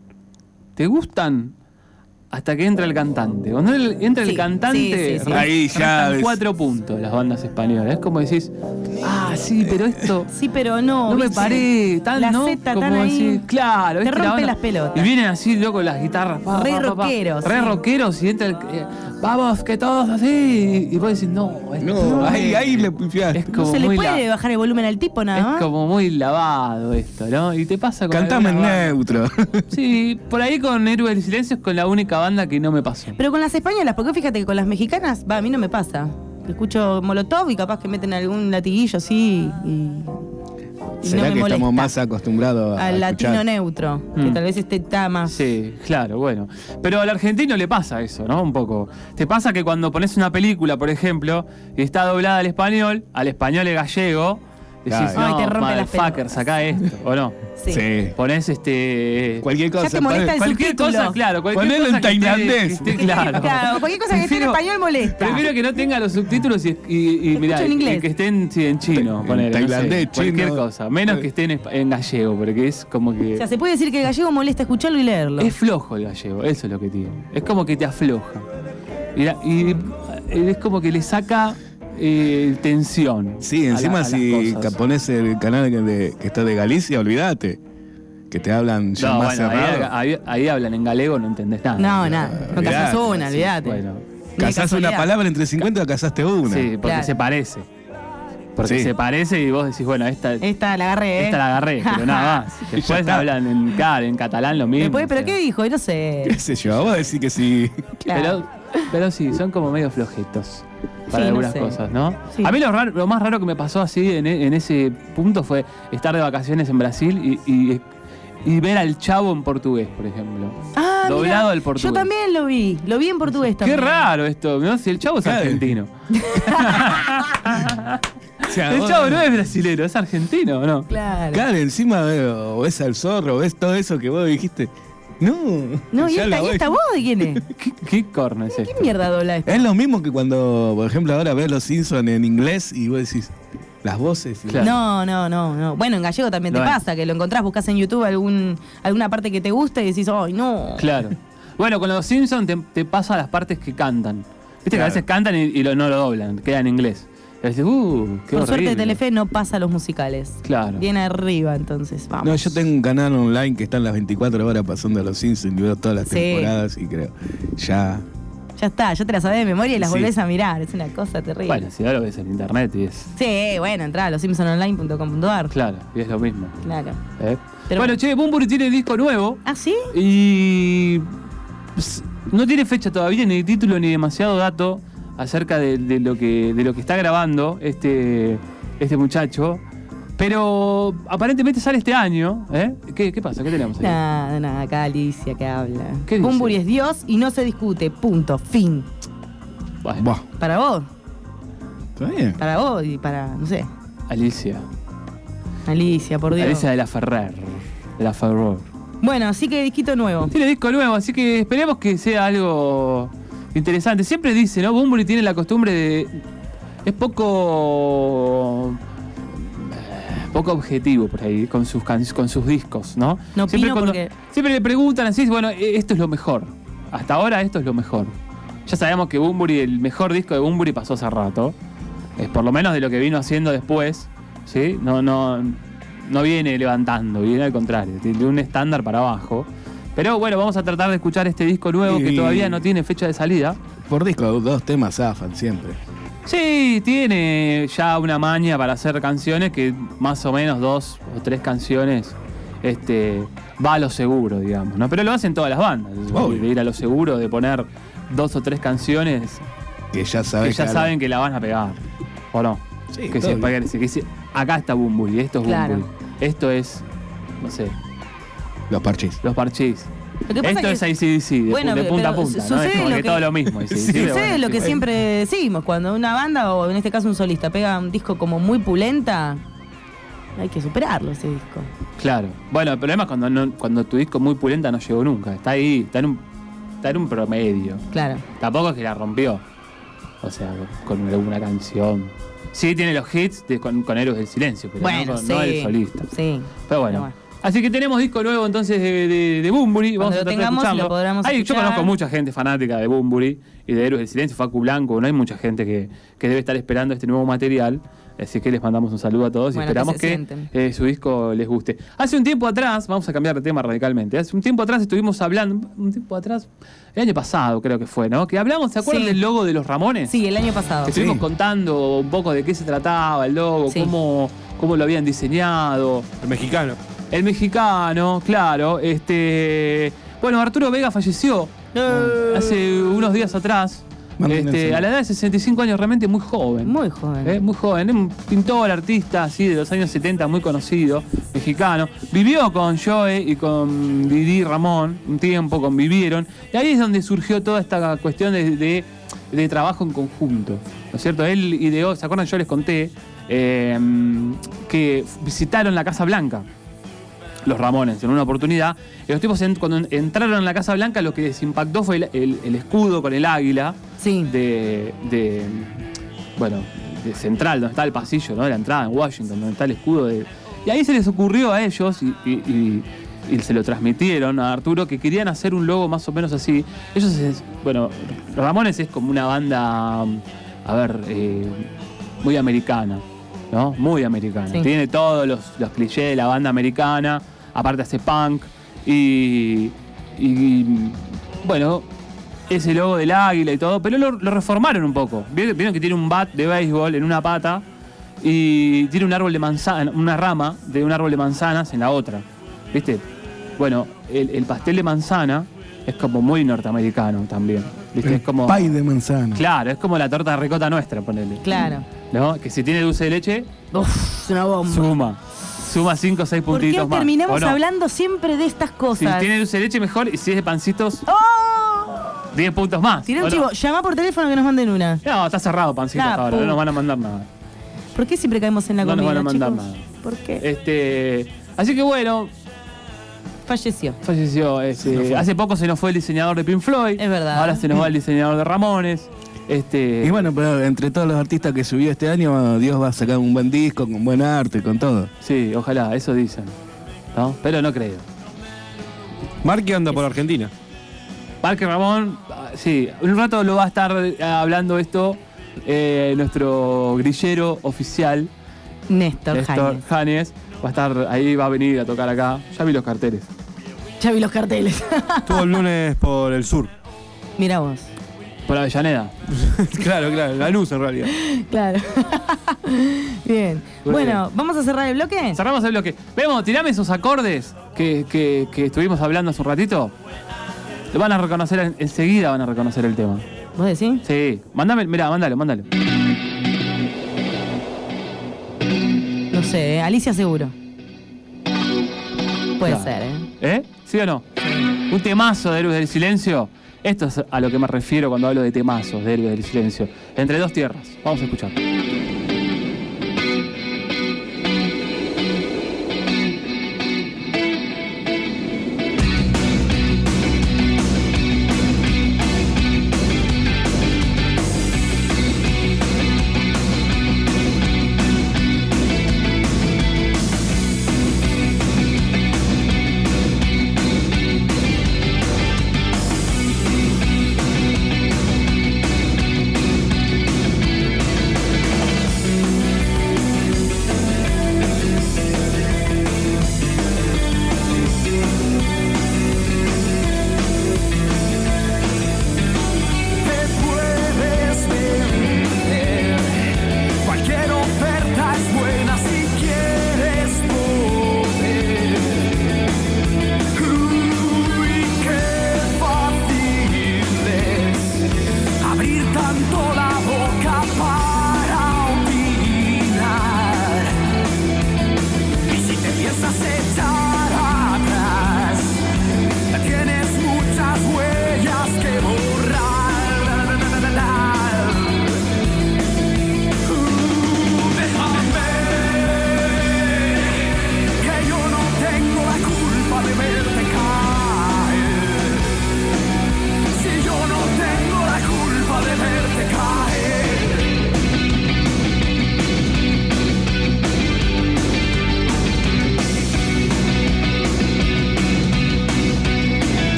Hasta que entra el cantante. Cuando entra el cantante, ahí ya 4 puntos las bandas españolas. Es como decís, sí, pero esto... Sí, pero no. No me paré tan, la ¿no? Z como tan ahí. Decir, claro. Te rompe las pelotas. Y vienen así, loco, las guitarras. Re rockeros. Re rockeros y entra vamos, que todos así. Y vos decís, ahí le pifiaste. No se le puede bajar el volumen al tipo nada más. Es como muy lavado esto, ¿no? Y te pasa con... Cantame en neutro. Sí, por ahí con Héroes del Silencio es con la única banda que no me pasó. Pero con las españolas, porque fíjate que con las mexicanas, a mí no me pasa. Escucho Molotov y capaz que meten algún latiguillo así y ¿Será no que molesta. Estamos más acostumbrados al latino escuchar? neutro? Que tal vez está más... Sí, claro, bueno. Pero al argentino le pasa eso, ¿no? Un poco. Te pasa que cuando pones una película, por ejemplo, y está doblada al español es gallego, decís, claro. no, te rompe las motherfucker, sacá esto, ¿o no? Sí. Ponés cualquier cosa. Ya te molesta el cualquier subtítulo. cosa, claro. Ponelo cosa en tailandés. Claro. Cualquier cosa que esté en español molesta. Prefiero que no tenga los subtítulos y mirá, en inglés. que estén en chino, ponele, tailandés, no sé, cualquier chino. cosa. Menos que estén en gallego, porque es como que... O sea, se puede decir que el gallego molesta escucharlo y leerlo. Es flojo el gallego, eso es lo que digo. Es como que te afloja. Y es como que le saca tensión. Sí, encima si pones el canal que está de Galicia, olvídate. Que te hablan ya No, más bueno, cerrado. ahí hablan en galego, no entendés nada. No, nada. No casás una, olvídate. Bueno, Cazás una palabra entre 50 o cazaste una. sí, porque Claro. se parece. Porque Sí. se parece y vos decís, bueno, esta Esta la agarré, la agarré, pero nada más. Ya Después está. hablan en catalán lo mismo. Después, ¿pero o sea. qué dijo? No sé. ¿Qué sé yo? Vos decís que sí. Claro. Pero sí, son como medio flojitos para Sí, no algunas sé. cosas, ¿no? Sí. A mí lo más raro que me pasó así en ese punto fue estar de vacaciones en Brasil y ver al Chavo en portugués, por ejemplo. Doblado mirá, al portugués. Yo también lo vi en portugués también. Qué raro esto, ¿no? Si el Chavo es Claro. argentino. O sea, El vos- Chavo no es brasilero, es argentino, ¿no? Claro. Claro, encima o ves al zorro, ves todo eso que vos dijiste. No. No, ¿y ya la esta voz de quién es? ¿Qué corno es esto? ¿Qué mierda dobla esto? Es lo mismo que cuando, por ejemplo, ahora ves los Simpsons en inglés y vos decís las voces. Y... Claro. No. Bueno, en gallego también te No es. pasa, que lo encontrás, buscás en YouTube alguna parte que te gusta y decís, ¡ay, no! Claro. Bueno, con los Simpsons te pasa las partes que cantan. Viste que a veces cantan y no lo doblan, queda en inglés. Y dices, qué Por horrible. suerte Telefe no pasa los musicales. Claro. Viene arriba, entonces, vamos. No, yo tengo un canal online que está en las 24 horas pasando a los Simpsons y veo todas las Sí. temporadas y creo, ya... Ya está, ya te las sabés de memoria y las Sí. volvés a mirar. Es una cosa terrible. Bueno, si ahora lo ves en internet y es... Sí, bueno, entrá a losimpsononline.com.ar. Claro, y es lo mismo. Claro. Pero bueno, che, Bunbury tiene disco nuevo. ¿Ah, sí? Y no tiene fecha todavía, ni título, ni demasiado dato acerca de lo que está grabando este muchacho. Pero aparentemente sale este año. ¿Qué pasa? ¿Qué tenemos ahí? Nada, acá Alicia que habla. ¿Qué dice? Bunbury es Dios y no se discute. Punto. Fin. Bueno. Para vos. Está bien. Para vos y para, no sé. Alicia, por Dios. Alicia de la Ferrer. De la Ferrer. Bueno, así que disquito nuevo. Tiene disco nuevo, así que esperemos que sea algo interesante. Siempre dice, ¿no? Bunbury tiene la costumbre de... Es poco objetivo por ahí con sus discos, ¿no? No siempre, opino porque... siempre le preguntan así, bueno, esto es lo mejor. Hasta ahora esto es lo mejor. Ya sabemos que Bunbury, el mejor disco de Bunbury pasó hace rato. Es por lo menos de lo que vino haciendo después, ¿sí? No viene levantando, viene al contrario, tiene un estándar para abajo. Pero bueno, vamos a tratar de escuchar este disco nuevo que todavía no tiene fecha de salida. Por disco, 2 temas zafan siempre. Sí, tiene ya una maña para hacer canciones que más o menos 2 o 3 canciones va a lo seguro, digamos, ¿no? Pero lo hacen todas las bandas, de ir a lo seguro, de poner 2 o 3 canciones que ya saben que la van a pegar, ¿o no? Sí, que acá está Bunbury, esto es Claro. Bunbury, esto es, no sé, Los Parchís. Lo que pasa Esto es ACDC, Bueno, de punta a pero punta, ¿no? sucede Es como lo que que- todo lo mismo. Sucede lo que siempre decimos, cuando una banda o en este caso un solista pega un disco como muy pulenta, hay que superarlo ese disco. Claro. Bueno, el problema es cuando tu disco muy pulenta no llegó nunca. Está ahí, está en un promedio. Claro. Tampoco es que la rompió. O sea, con alguna canción. Sí tiene los hits con Héroes del Silencio, pero Bueno, no el solista. Sí. Pero bueno. Así que tenemos disco nuevo entonces de Bunbury. Vamos a Cuando lo tratar de tengamos, escucharlo. lo podremos Yo escuchar. conozco mucha gente fanática de Bunbury y de Héroes del Silencio, Facu Blanco. No hay mucha gente que debe estar esperando este nuevo material. Así que les mandamos un saludo a todos y Bueno, esperamos que se que sienten. su disco les guste. Hace un tiempo atrás, vamos a cambiar de tema radicalmente. Hace un tiempo atrás estuvimos hablando, el año pasado creo que fue, ¿no? Que hablamos, ¿se acuerdan Sí. del logo de los Ramones? Sí, el año pasado. Que estuvimos contando un poco de qué se trataba el logo, Sí. cómo lo habían diseñado. El mexicano, claro. Bueno, Arturo Vega falleció hace unos días atrás. A la edad de 65 años, realmente muy joven. Muy joven. Muy joven. Un pintor, artista así de los años 70, muy conocido, mexicano. Vivió con Joe y con Didi Ramón, un tiempo convivieron. Y ahí es donde surgió toda esta cuestión de trabajo en conjunto. ¿No es cierto? Él ideó, ¿se acuerdan? Yo les conté que visitaron la Casa Blanca, los Ramones, en una oportunidad. Y los tipos, cuando entraron en la Casa Blanca, lo que les impactó fue el escudo con el águila. Sí. De Central, donde está el pasillo, ¿no? De la entrada en Washington, donde está el escudo. Y ahí se les ocurrió a ellos y se lo transmitieron a Arturo que querían hacer un logo más o menos así. Ellos, los Ramones es como una banda, muy americana, ¿no? Muy americana. Sí. Tiene todos los clichés de la banda americana, aparte hace punk y bueno, ese logo del águila y todo, pero lo reformaron un poco. Vieron que tiene un bat de béisbol en una pata y tiene un árbol de manzana, una rama de un árbol de manzanas en la otra. ¿Viste? Bueno, el pastel de manzana es como muy norteamericano también. ¿Viste? Es como pay de manzana. Claro, es como la torta de ricota nuestra, ponele. Claro. ¿No? Que si tiene dulce de leche, Uf, una bomba. Suma 5 o 6 ¿Por qué puntitos más. terminamos ¿o no? hablando siempre de estas Si cosas? tiene dulce de leche, mejor. Y si es de pancitos, ¡Oh! 10 puntos más. Tiré un ¿o chivo. no? Llama por teléfono que nos manden una. No, está cerrado pancitos Nah, ahora. No nos van a mandar nada. ¿Por qué siempre caemos en la No nos comida, van a mandar chicos? nada. ¿Por qué? Así que bueno, Falleció. hace poco se nos fue el diseñador de Pink Floyd. Es verdad. Ahora se nos va el diseñador de Ramones. Y bueno, pero entre todos los artistas que subió este año, Dios va a sacar un buen disco, con buen arte, con todo. Sí, ojalá, eso dicen. ¿No? Pero no creo. Marky anda por Argentina. Parque Ramón, sí, un rato lo va a estar hablando esto nuestro grillero oficial, Néstor Janes. Va a estar ahí, va a venir a tocar acá. Ya vi los carteles. Ya vi los carteles. Estuvo el lunes por el sur. Mira vos. Por Avellaneda. Claro, la luz en realidad. Claro. Bien. Bueno, ¿vamos a cerrar el bloque? Cerramos el bloque. Vemos, tirame esos acordes que estuvimos hablando hace un ratito. Lo van a reconocer enseguida, van a reconocer el tema. ¿Vos decís? Sí. Mándalo. No sé, Alicia seguro. Puede Claro. ser, ¿Sí o no? Sí. Un temazo de Héroes del Silencio. Esto es a lo que me refiero cuando hablo de temazos de Héroes del Silencio. Entre dos tierras. Vamos a escuchar.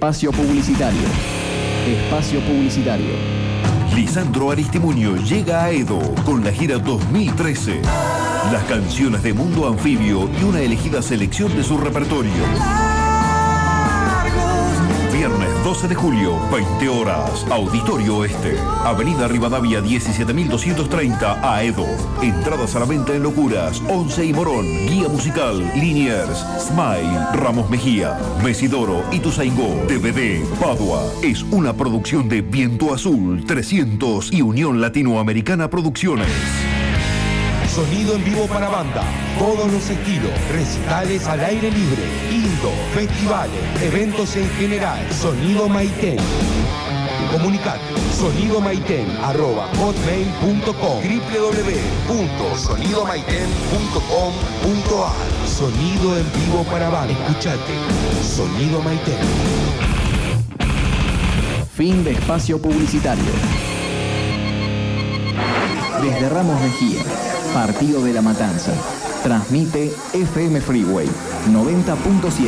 Espacio publicitario. Espacio publicitario. Lisandro Aristimuño llega a Edo con la gira 2013. Las canciones de Mundo Anfibio y una elegida selección de su repertorio. Viernes 12 de julio, 20 horas, Auditorio Oeste, Avenida Rivadavia 17.230 a Edo. Entradas a la venta en Locuras, 11 y Morón, Guía Musical, Liniers, Smile, Ramos Mejía, Mesidoro, Ituzaingó, DVD, Padua. Es una producción de Viento Azul 300 y Unión Latinoamericana Producciones. Sonido en vivo para banda, todos los estilos, recitales al aire libre, indoor, festivales, eventos en general. Sonido Maitén. Comunicate sonidomaiten@hotmail.com, www.sonidomaiten.com.ar. Sonido en vivo para banda. Escuchate, Sonido Maitén. Fin de espacio publicitario. Desde Ramos Mejía, Partido de la Matanza, transmite FM Freeway 90.7.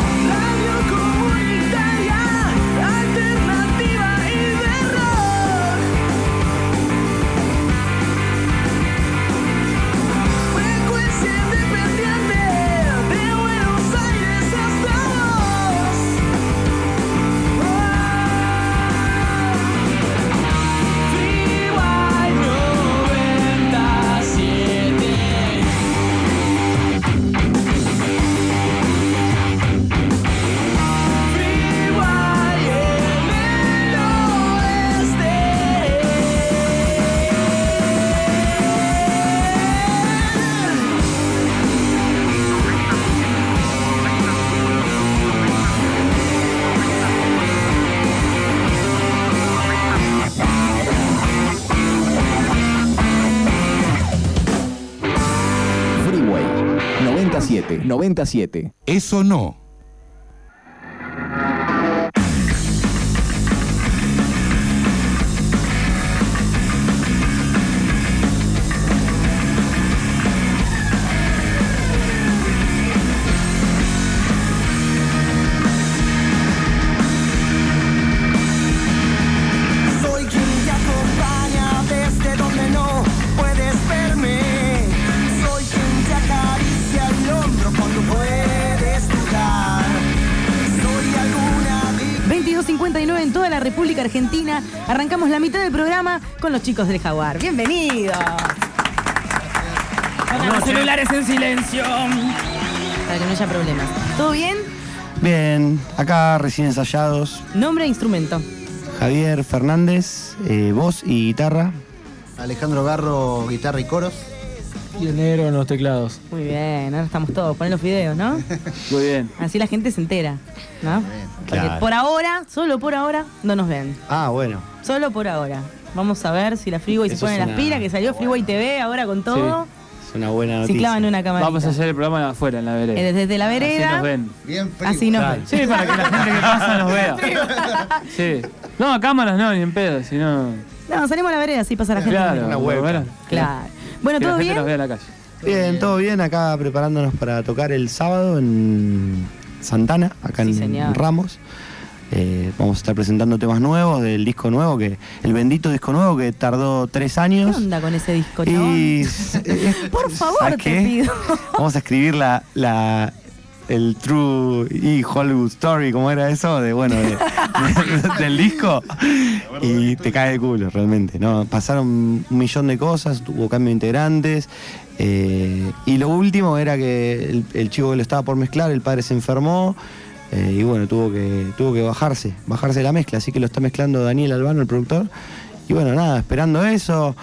Freeway 97. Eso no. Soy quien te acompaña desde donde no puedes verme. Soy quien te acaricia el hombro cuando puedes dudar. Soy alguna 22:59 en toda la República Argentina. Arrancamos la mitad del programa con los chicos del Jaguar. ¡Bienvenidos! Pongan los celulares en silencio para que no haya problemas. ¿Todo bien? Bien, acá recién ensayados. Nombre e instrumento. Javier Fernández, voz y guitarra. Alejandro Garro, guitarra y coros. Y el negro en los teclados. Muy bien, ahora estamos todos. Ponen los videos, ¿no? Muy bien. Así la gente se entera, ¿no? Porque Claro. por ahora, solo por ahora, no nos ven. Ah, bueno. Solo por ahora. Vamos a ver si la Freeway se Eso pone es las una- pilas, que salió Freeway TV ahora con todo. Es una buena noticia. Si clavan una camarita. Vamos a hacer el programa afuera, en la vereda. Desde la vereda. Así nos ven. Bien frío. Así nos Claro. ven. Sí, para que la gente que pasa nos vea. Sí. No, a cámaras no, ni en pedo, sino. No, salimos a la vereda, así pasa la gente. Claro, Una webcam. bueno, Claro. Bueno, que ¿todo la gente bien? nos vea en la calle. Bien, todo bien. Acá preparándonos para tocar el sábado en Santana, acá Sí, en señor. Ramos. Vamos a estar presentando temas nuevos del disco nuevo, el bendito disco nuevo que tardó 3 ¿Qué años. onda con ese disco, chabón? Y Por favor, ¿sabes te qué? pido. Vamos a escribir el True y Hollywood Story, ¿cómo era eso? Del disco. Y te cae de culo, realmente. ¿No? Pasaron 1 millón de cosas, hubo cambio de integrantes. Y lo último era que el chico que lo estaba por mezclar, el padre se enfermó. Y bueno, tuvo que bajarse de la mezcla, así que lo está mezclando Daniel Albano, el productor. Y bueno, nada, esperando eso.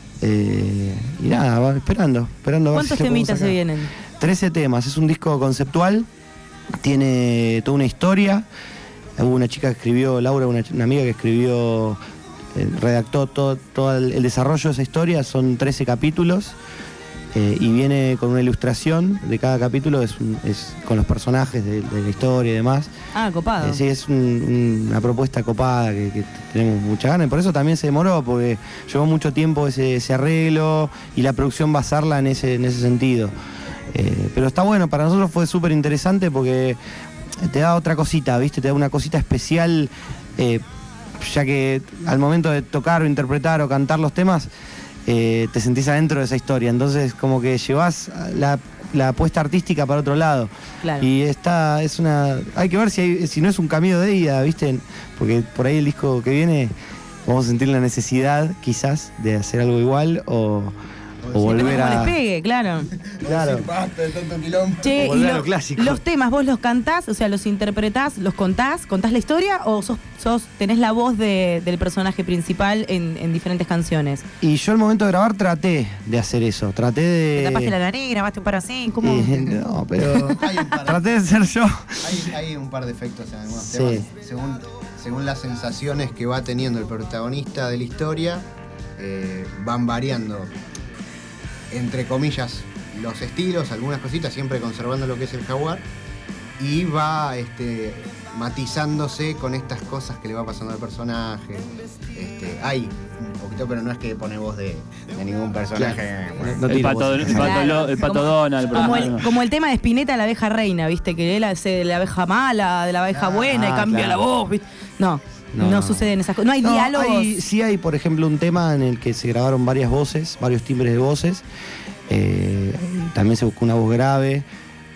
Y nada, esperando. A ver ¿Cuántos si lo podemos temitas se sacar. vienen? 13 temas, es un disco conceptual, tiene toda una historia. Hubo una chica que escribió, Laura, una amiga que escribió, redactó todo el desarrollo de esa historia, son 13 capítulos. Y viene con una ilustración de cada capítulo, es con los personajes de la historia y demás. Ah, copado. Sí, es una propuesta copada que tenemos mucha ganas. Por eso también se demoró, porque llevó mucho tiempo ese arreglo y la producción basarla en ese sentido. Pero está bueno, para nosotros fue súper interesante porque te da otra cosita, ¿viste? Te da una cosita especial, ya que al momento de tocar o interpretar o cantar los temas, te sentís adentro de esa historia. Entonces, como que llevás la apuesta artística para otro lado. Claro. Y hay que ver si no es un camino de ida, ¿viste? Porque por ahí el disco que viene vamos a sentir la necesidad, quizás, de hacer algo igual o volver a... les pegue, claro. Claro. Basta de tanto quilombo. Che, Volver y a lo clásico. los temas, ¿vos los cantás? O sea, ¿los interpretás, los contás la historia? ¿O tenés la voz del personaje principal en diferentes canciones? Y yo al momento de grabar traté de hacer eso. Traté de... ¿Te tapaste la nariz, grabaste un par así? ¿Cómo? No, pero traté de ser yo. Hay un par de efectos en algunos Sí. temas. Según las sensaciones que va teniendo el protagonista de la historia, van variando, entre comillas, los estilos, algunas cositas, siempre conservando lo que es el jaguar, y va matizándose con estas cosas que le va pasando al personaje. Hay un poquito, pero no es que pone voz de ningún personaje. Claro. El pato Donald. Como el tema de Spinetta, la abeja reina, ¿viste? Que él hace de la abeja mala, de la abeja buena, y cambia la voz, ¿viste? No suceden esas cosas. No hay diálogos. Sí hay, por ejemplo, un tema en el que se grabaron varias voces, varios timbres de voces. También se buscó una voz grave,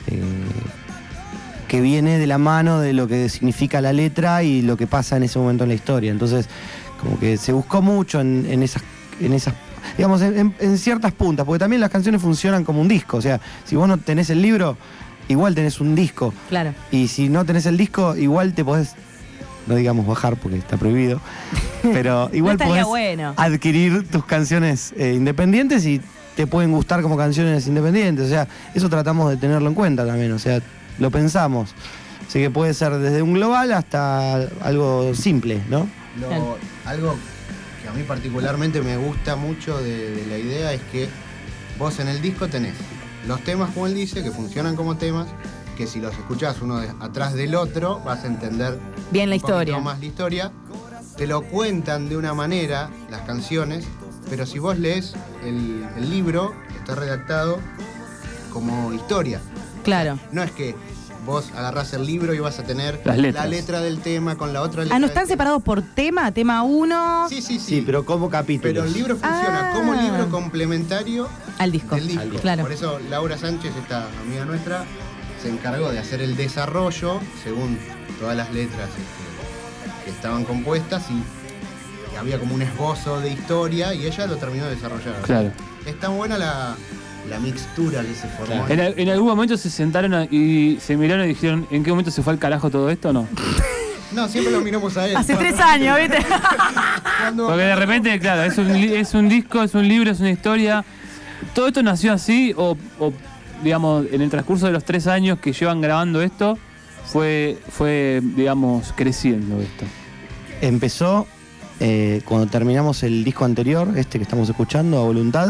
que viene de la mano de lo que significa la letra y lo que pasa en ese momento en la historia. Entonces, como que se buscó mucho en esas digamos, en ciertas puntas, porque también las canciones funcionan como un disco. O sea, si vos no tenés el libro, igual tenés un disco. Claro. Y si no tenés el disco, igual te podés, no digamos bajar porque está prohibido, pero igual podés adquirir tus canciones independientes y te pueden gustar como canciones independientes. O sea, eso tratamos de tenerlo en cuenta también. O sea, lo pensamos. Así que puede ser desde un global hasta algo simple, ¿no? Algo que a mí particularmente me gusta mucho de la idea es que vos en el disco tenés los temas, como él dice, que funcionan como temas, que si los escuchás uno atrás del otro vas a entender bien la historia. Más la historia. Te lo cuentan de una manera las canciones, pero si vos lees el libro, está redactado como historia. Claro. No es que vos agarrás el libro y vas a tener la letra del tema con la otra letra. ¿No están separados por tema? ¿Tema 1? Sí, pero como capítulos. Pero el libro funciona como libro complementario al disco. Claro. Por eso Laura Sánchez, esta amiga nuestra, se encargó de hacer el desarrollo según todas las letras que estaban compuestas y había como un esbozo de historia y ella lo terminó de desarrollar. Claro. Es tan buena la mixtura que se formó. Claro. ¿En algún momento se sentaron y se miraron y dijeron ¿en qué momento se fue al carajo todo esto o no? No, siempre lo miramos a él. Hace 3 años, ¿viste? Porque de repente, claro, es un disco, es un libro, es una historia. ¿Todo esto nació así o digamos, en el transcurso de los 3 años que llevan grabando esto, fue digamos, creciendo esto? Empezó cuando terminamos el disco anterior, que estamos escuchando, A Voluntad.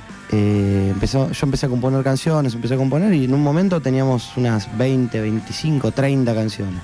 Yo empecé a componer canciones, y en un momento teníamos unas 20, 25, 30 canciones.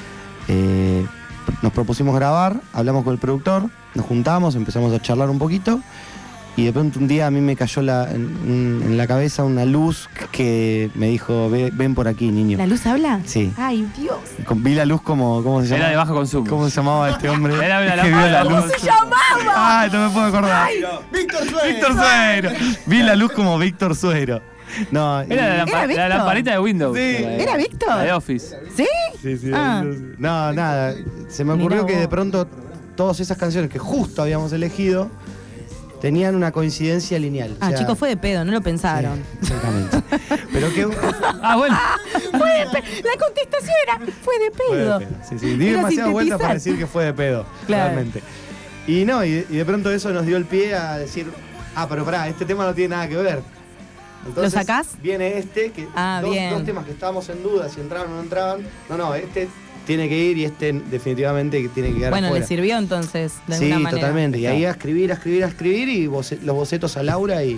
Nos propusimos grabar, hablamos con el productor, nos juntamos, empezamos a charlar un poquito y de pronto un día a mí me cayó en la cabeza una luz que me dijo, ven por aquí, niño. ¿La luz habla? Sí. Ay, Dios. Vi la luz como, ¿cómo se llama? Era de bajo consumo. ¿Cómo se llamaba este hombre? Era una que vio la luz. ¿Cómo se llamaba? Ay, no me puedo acordar. Ay, Víctor Suero. Vi la luz como Víctor Suero. No, era la lamparita de Windows. Sí. ¿Era Víctor? La de Office. ¿Sí? Sí. Ah. No, nada. Se me ocurrió que de pronto todas esas canciones que justo habíamos elegido tenían una coincidencia lineal. Ah, chicos, fue de pedo, no lo pensaron. Sí, exactamente. Pero que... bueno. La contestación era, fue de pedo. Sí. Di demasiadas vueltas para decir que fue de pedo, claro. Realmente. Y de pronto eso nos dio el pie a decir, pero pará, este tema no tiene nada que ver. Entonces, ¿lo sacás? Viene que dos temas que estábamos en duda si entraban o no entraban. No, este tiene que ir y este definitivamente tiene que quedar Bueno, afuera. Le sirvió entonces, de alguna manera. Sí, totalmente. Y ahí a escribir y los bocetos a Laura y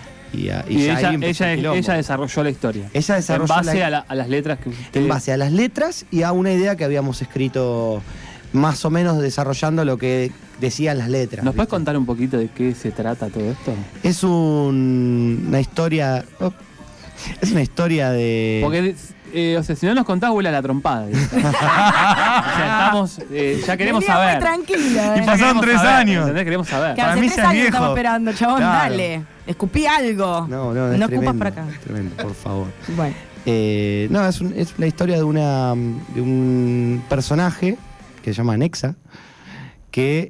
ella desarrolló la historia. Ella desarrolló en base a las letras que usted... En base a las letras y a una idea que habíamos escrito más o menos desarrollando lo que decían las letras. ¿Nos puedes contar un poquito de qué se trata todo esto? Es una historia... Es una historia de... Porque o sea, si no nos contás, vuela la trompada. O sea, estamos, ya queremos Venía saber. muy tranquila. Y pasaron 3 años. ¿Entendés? Queremos saber. Que hace 3 años estamos esperando, chabón, Claro. dale. Escupí algo. No, no es escupas tremendo, para acá. es tremendo, por favor. Bueno. No, es la historia de un personaje que se llama Nexa, que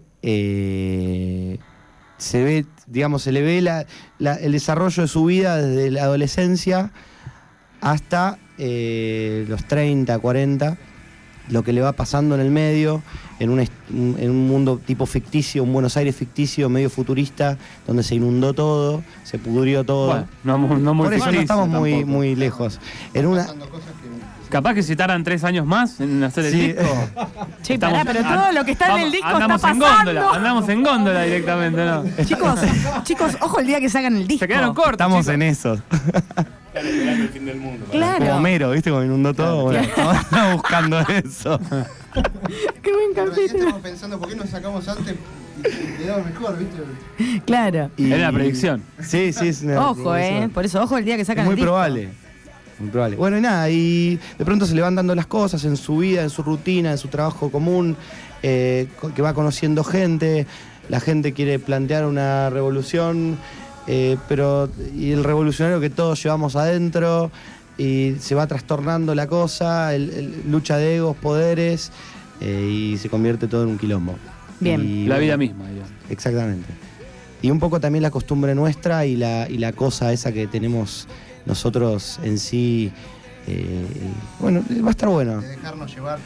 se ve, digamos, se le ve el desarrollo de su vida desde la adolescencia hasta los 30, 40, lo que le va pasando en el medio, en un mundo tipo ficticio, un Buenos Aires ficticio, medio futurista, donde se inundó todo, se pudrió todo. Bueno, no muy Por eso no ficticio estamos muy, tampoco. muy lejos. En una, Capaz que si tardan 3 años más en hacer el Sí. disco. Che, pará, pero todo lo que está en el disco está andamos en pasando. góndola, andamos en góndola directamente, ¿no? Chicos, ojo el día que sacan el disco. Se quedaron cortos. estamos chicos. en eso. Están esperando el fin del mundo. Claro. Como Homero, ¿viste? Como inundó todo. Bueno, estamos buscando eso. Qué buen Pero ya capítulo. estamos pensando, ¿por qué nos sacamos antes? Y quedaba mejor, ¿viste? Claro. Era la predicción. Sí, sí. Es una Ojo, predicción. por eso, ojo el día que sacan Es muy el disco. probable. Muy probable. Bueno, y nada, y de pronto se le van dando las cosas en su vida, en su rutina, en su trabajo común, que va conociendo gente, la gente quiere plantear una revolución, pero y el revolucionario que todos llevamos adentro, y se va trastornando la cosa, lucha de egos, poderes, y se convierte todo en un quilombo. Bien. Y, La vida misma, digamos. Exactamente. Y un poco también la costumbre nuestra y la cosa esa que tenemos nosotros en sí. Bueno, va a estar bueno. De dejarnos llevar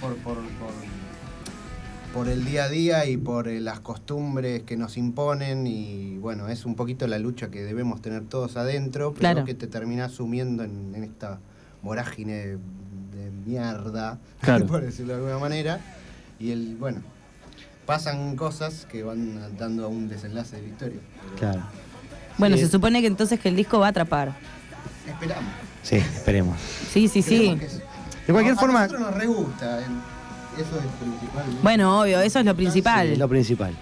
por el día a día y por las costumbres que nos imponen, y bueno, es un poquito la lucha que debemos tener todos adentro, pero Claro. que te terminás sumiendo en esta vorágine de mierda, Claro. por decirlo de alguna manera, y bueno, pasan cosas que van dando a un desenlace de la historia. Pero Claro. Bueno, Sí. se supone que entonces que el disco va a atrapar. esperamos. Sí, esperemos. Sí, sí, sí. Esperemos que sí. De cualquier A forma. nosotros nos re gusta, eso es principal. Bueno, obvio, eso es lo principal. Sí, lo principal.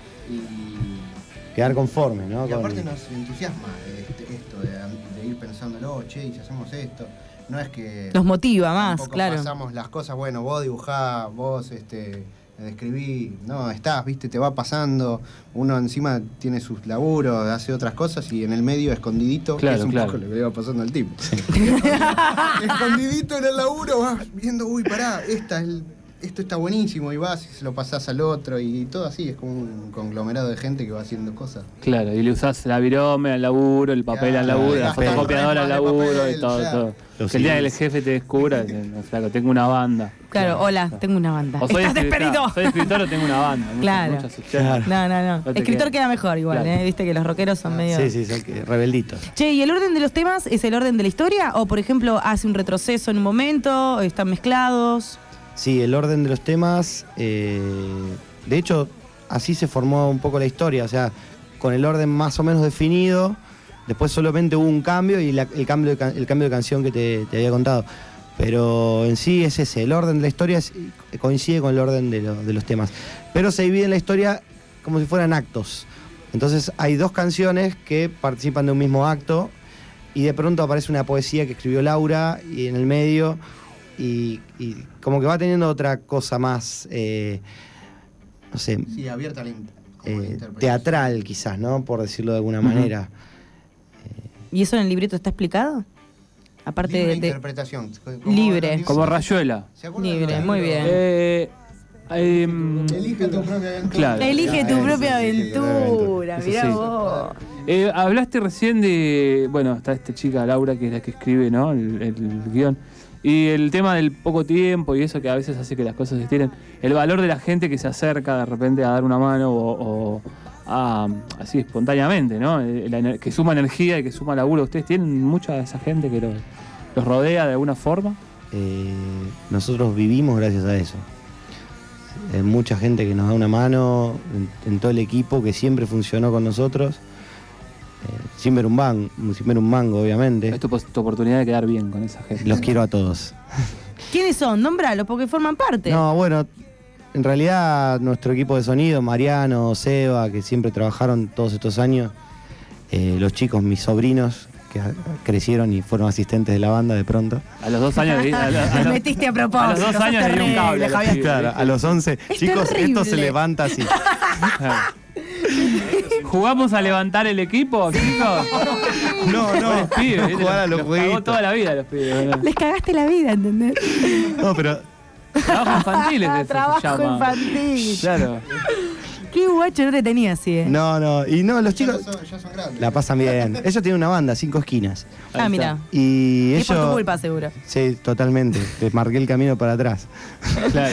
Y Quedar conforme, ¿no? Y Con- aparte nos entusiasma esto de ir pensándolo, che, y si hacemos esto. No es que Los motiva más, tampoco claro. pasamos las cosas, bueno, vos dibujás, vos escribí, no, estás, viste, te va pasando, uno encima tiene sus laburos, hace otras cosas, y en el medio escondidito, Claro, que es un claro. poco lo que le va pasando al tipo. Escondidito en el laburo, vas viendo, uy, pará, esto está buenísimo, y vas y se lo pasás al otro, y todo así, es como un conglomerado de gente que va haciendo cosas. Claro, y le usás la virome al laburo, el papel al Claro, laburo, el la papel, fotocopiadora al el laburo papel, y todo, claro. todo. Los Que el día que el hilos. jefe te descubra, no, flaco, tengo una banda. Claro, hola, tengo una banda. O soy ¿Estás despedido? claro, soy escritor o tengo una banda. Claro. Muchas opciones. No. No te Escritor queda. queda mejor igual, Claro. Viste que los rockeros son medio... Sí, son rebelditos. Che, ¿y el orden de los temas es el orden de la historia? ¿O, por ejemplo, hace un retroceso en un momento? ¿Están mezclados? Sí, el orden de los temas. De hecho, así se formó un poco la historia. O sea, con el orden más o menos definido. Después solamente hubo un cambio y el cambio de canción que te había contado. Pero en sí es ese. El orden de la historia coincide con el orden de los temas. Pero se divide la historia como si fueran actos. Entonces hay 2 canciones que participan de un mismo acto. Y de pronto aparece una poesía que escribió Laura y en el medio. Y como que va teniendo otra cosa más, no sé, Sí, abierta a la interpretación. teatral quizás, ¿no? Por decirlo de alguna manera. ¿Y eso en el libreto está explicado? Aparte Libre de... interpretación. Libre. Como Rayuela. ¿Se acuerdan Libre, del muy libro? bien. Elige tu propia aventura. Claro. Elige tu propia aventura, Eso mirá sí. vos. Hablaste recién de. Bueno, está esta chica Laura, que es la que escribe, ¿no? El guión. Y el tema del poco tiempo y eso que a veces hace que las cosas se estiren. El valor de la gente que se acerca de repente a dar una mano o así espontáneamente, ¿no? Que suma energía y que suma laburo. ¿Ustedes tienen mucha de esa gente que los rodea de alguna forma? Nosotros vivimos gracias a eso. Mucha gente que nos da una mano en todo el equipo que siempre funcionó con nosotros. Sin ver un mango, obviamente. Es tu oportunidad de quedar bien con esa gente. Los quiero a todos. ¿Quiénes son? Nómbralos, porque forman parte. No, bueno, en realidad nuestro equipo de sonido, Mariano, Seba, que siempre trabajaron todos estos años, los chicos, mis sobrinos, que crecieron y fueron asistentes de la banda de pronto. A los 2 años Me metiste a propósito. A los 2 años le di un cable. Claro, a los 11. Chicos, esto se levanta así. ¿Jugamos a levantar el equipo, chicos? No, pibes, jugar a los jueguitos. Cagó toda la vida los pibes. Les cagaste la vida, ¿entendés? No, pero... Trabajo infantil es eso, Trabajo se llama. infantil. Claro. Qué guacho, no te tenía así, No, y no, los chicos Ya son grandes. la pasan bien. Ellos tienen una banda, 5 esquinas. Mira. Y Es por tu ellos... culpa, seguro. Sí, totalmente. Les marqué el camino para atrás. Claro.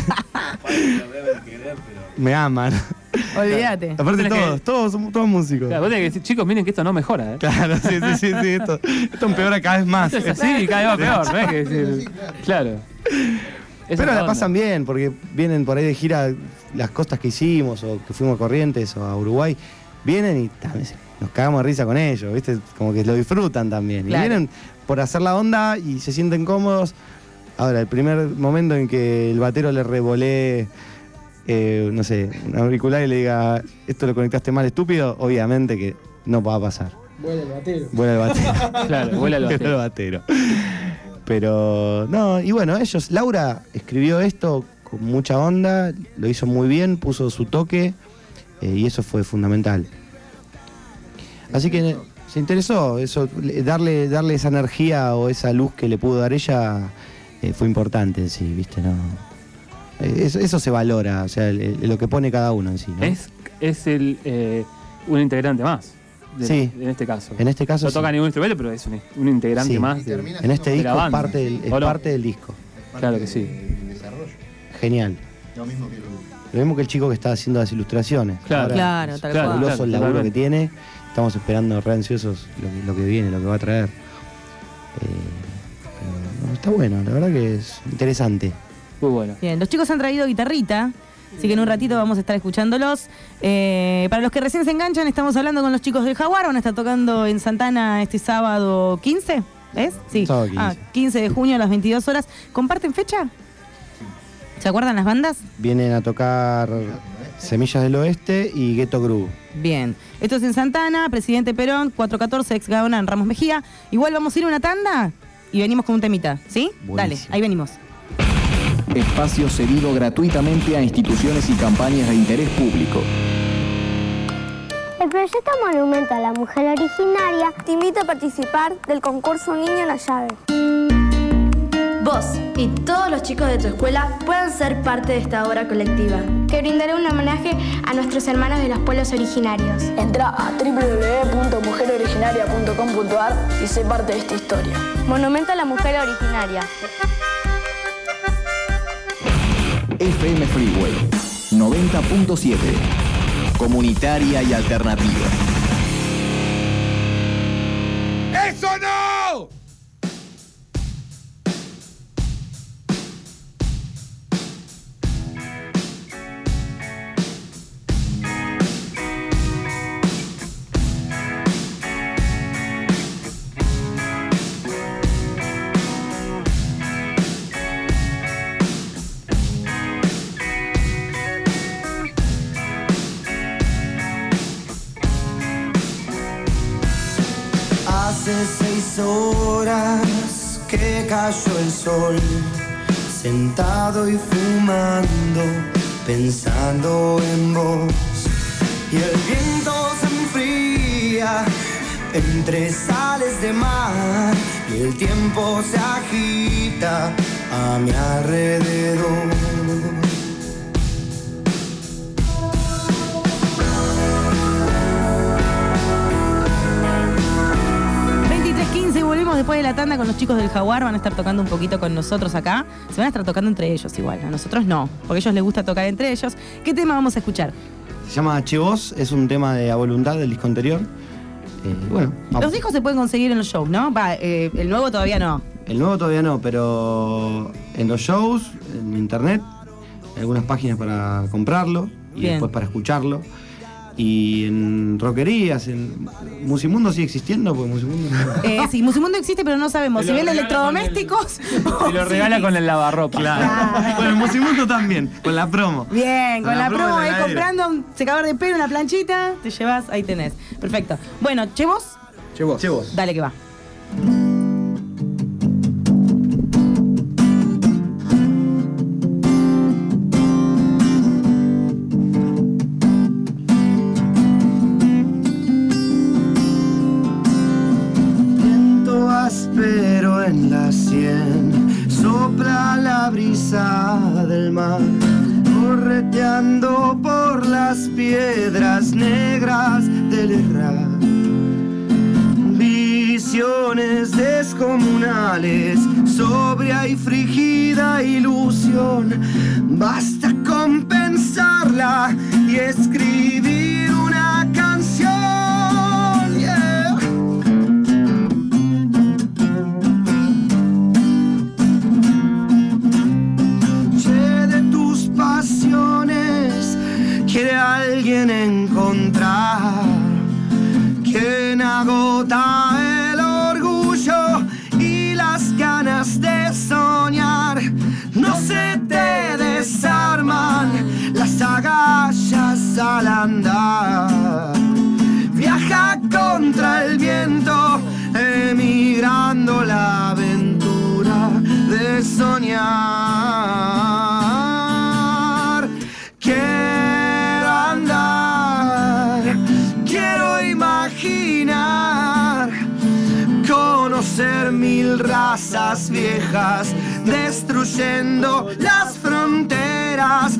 Me aman. Olvídate. Aparte todos somos todos músicos. Claro, vos tenés que decir, chicos, miren que esto no mejora, ¿eh? Claro, sí, esto empeora cada vez más. Esto es así y cada vez va peor, ¿no? Es que decir, claro. Pero la pasan bien, porque vienen por ahí de gira las costas que hicimos, o que fuimos a Corrientes o a Uruguay, vienen y también nos cagamos de risa con ellos, ¿viste? Como que lo disfrutan también. Claro. Y vienen por hacer la onda y se sienten cómodos. Ahora, el primer momento en que el batero le revolé, no sé, un auricular y le diga, esto lo conectaste mal, estúpido, obviamente que no va a pasar. Vuela el batero. Vuela el batero. Claro, vuela el batero. Pero, no, y bueno, Laura escribió esto con mucha onda, lo hizo muy bien, puso su toque, y eso fue fundamental. Así que se interesó, eso, darle esa energía o esa luz que le pudo dar ella, fue importante, sí, viste, no. Eso se valora, o sea, lo que pone cada uno en sí, ¿no? Es un integrante más. Sí. En este caso. En este caso no toca sí. ningún instrumento, pero es un integrante Sí. más. En este disco es parte del disco. Claro que sí. Genial. Lo mismo que el chico que está haciendo las ilustraciones. Claro. Ahora, Claro, tal cual. fabuloso el laburo totalmente. que tiene. Estamos esperando re ansiosos lo que viene, lo que va a traer. Pero, no, está bueno, la verdad que es interesante. Muy bueno. Bien, los chicos han traído guitarrita, así que en un ratito vamos a estar escuchándolos. Para los que recién se enganchan, estamos hablando con los chicos del Jaguar, van a estar tocando en Santana este sábado 15, ¿es? Sí. Sábado 15. 15 de junio a las 22 horas. ¿Comparten fecha? ¿Se acuerdan las bandas? Vienen a tocar Semillas del Oeste y Ghetto Groove. Bien. Esto es en Santana, Presidente Perón, 414, ex Gaona, Ramos Mejía. Igual vamos a ir a una tanda y venimos con un temita, ¿sí? Buenísimo. Dale, ahí venimos. Espacio cedido gratuitamente a instituciones y campañas de interés público. El proyecto Monumento a la Mujer Originaria te invita a participar del concurso Un Niño en la Llave. Vos y todos los chicos de tu escuela puedan ser parte de esta obra colectiva, que brindará un homenaje a nuestros hermanos de los pueblos originarios. Entra a www.mujeroriginaria.com.ar y sé parte de esta historia. Monumento a la Mujer Originaria. FM Freeway 90.7. Comunitaria y alternativa. ¡Eso no! Hace 6 horas que cayó el sol, sentado y fumando, pensando en vos. Y el viento se enfría entre sales de mar y el tiempo se agita a mi alrededor. 23:15, volvemos después de la tanda con los chicos del Jaguar. Van a estar tocando un poquito con nosotros acá. Se van a estar tocando entre ellos igual. A nosotros no, porque a ellos les gusta tocar entre ellos. ¿Qué tema vamos a escuchar? Se llama Che Vos, es un tema de A Voluntad del disco anterior. Bueno, Los discos se pueden conseguir en los shows, ¿no? El nuevo todavía no. el nuevo todavía no, pero en los shows, en internet, hay algunas páginas para comprarlo y Bien. después para escucharlo. Y en rockerías, en Musimundo sigue existiendo, porque Musimundo Sí, Musimundo existe, pero no sabemos. Te Si lo vende regala electrodomésticos. Y lo regala con el lavarropa. Claro. Bueno, en Musimundo también, con la promo. Bien, con la promo de la ahí heladera. comprando un secador de pelo, una planchita, te llevas, ahí tenés. Perfecto. Bueno, Che Vos, Che vos. Dale que va. Viento áspero en la sien, sopla la brisa del mar, correteando por las piedras negras del errar. Visiones descomunales, sobria y frígida ilusión, basta con pensarla y escribir una canción. Yeah. Che de tus pasiones, quiere alguien encontrar quien agota el orgullo y las ganas de soñar. No se te desarman las agallas al andar. Viaja contra el viento, emigrando la aventura de soñar. Quiero andar, quiero imaginar, conocer 1000 razas viejas, destruyendo las fronteras,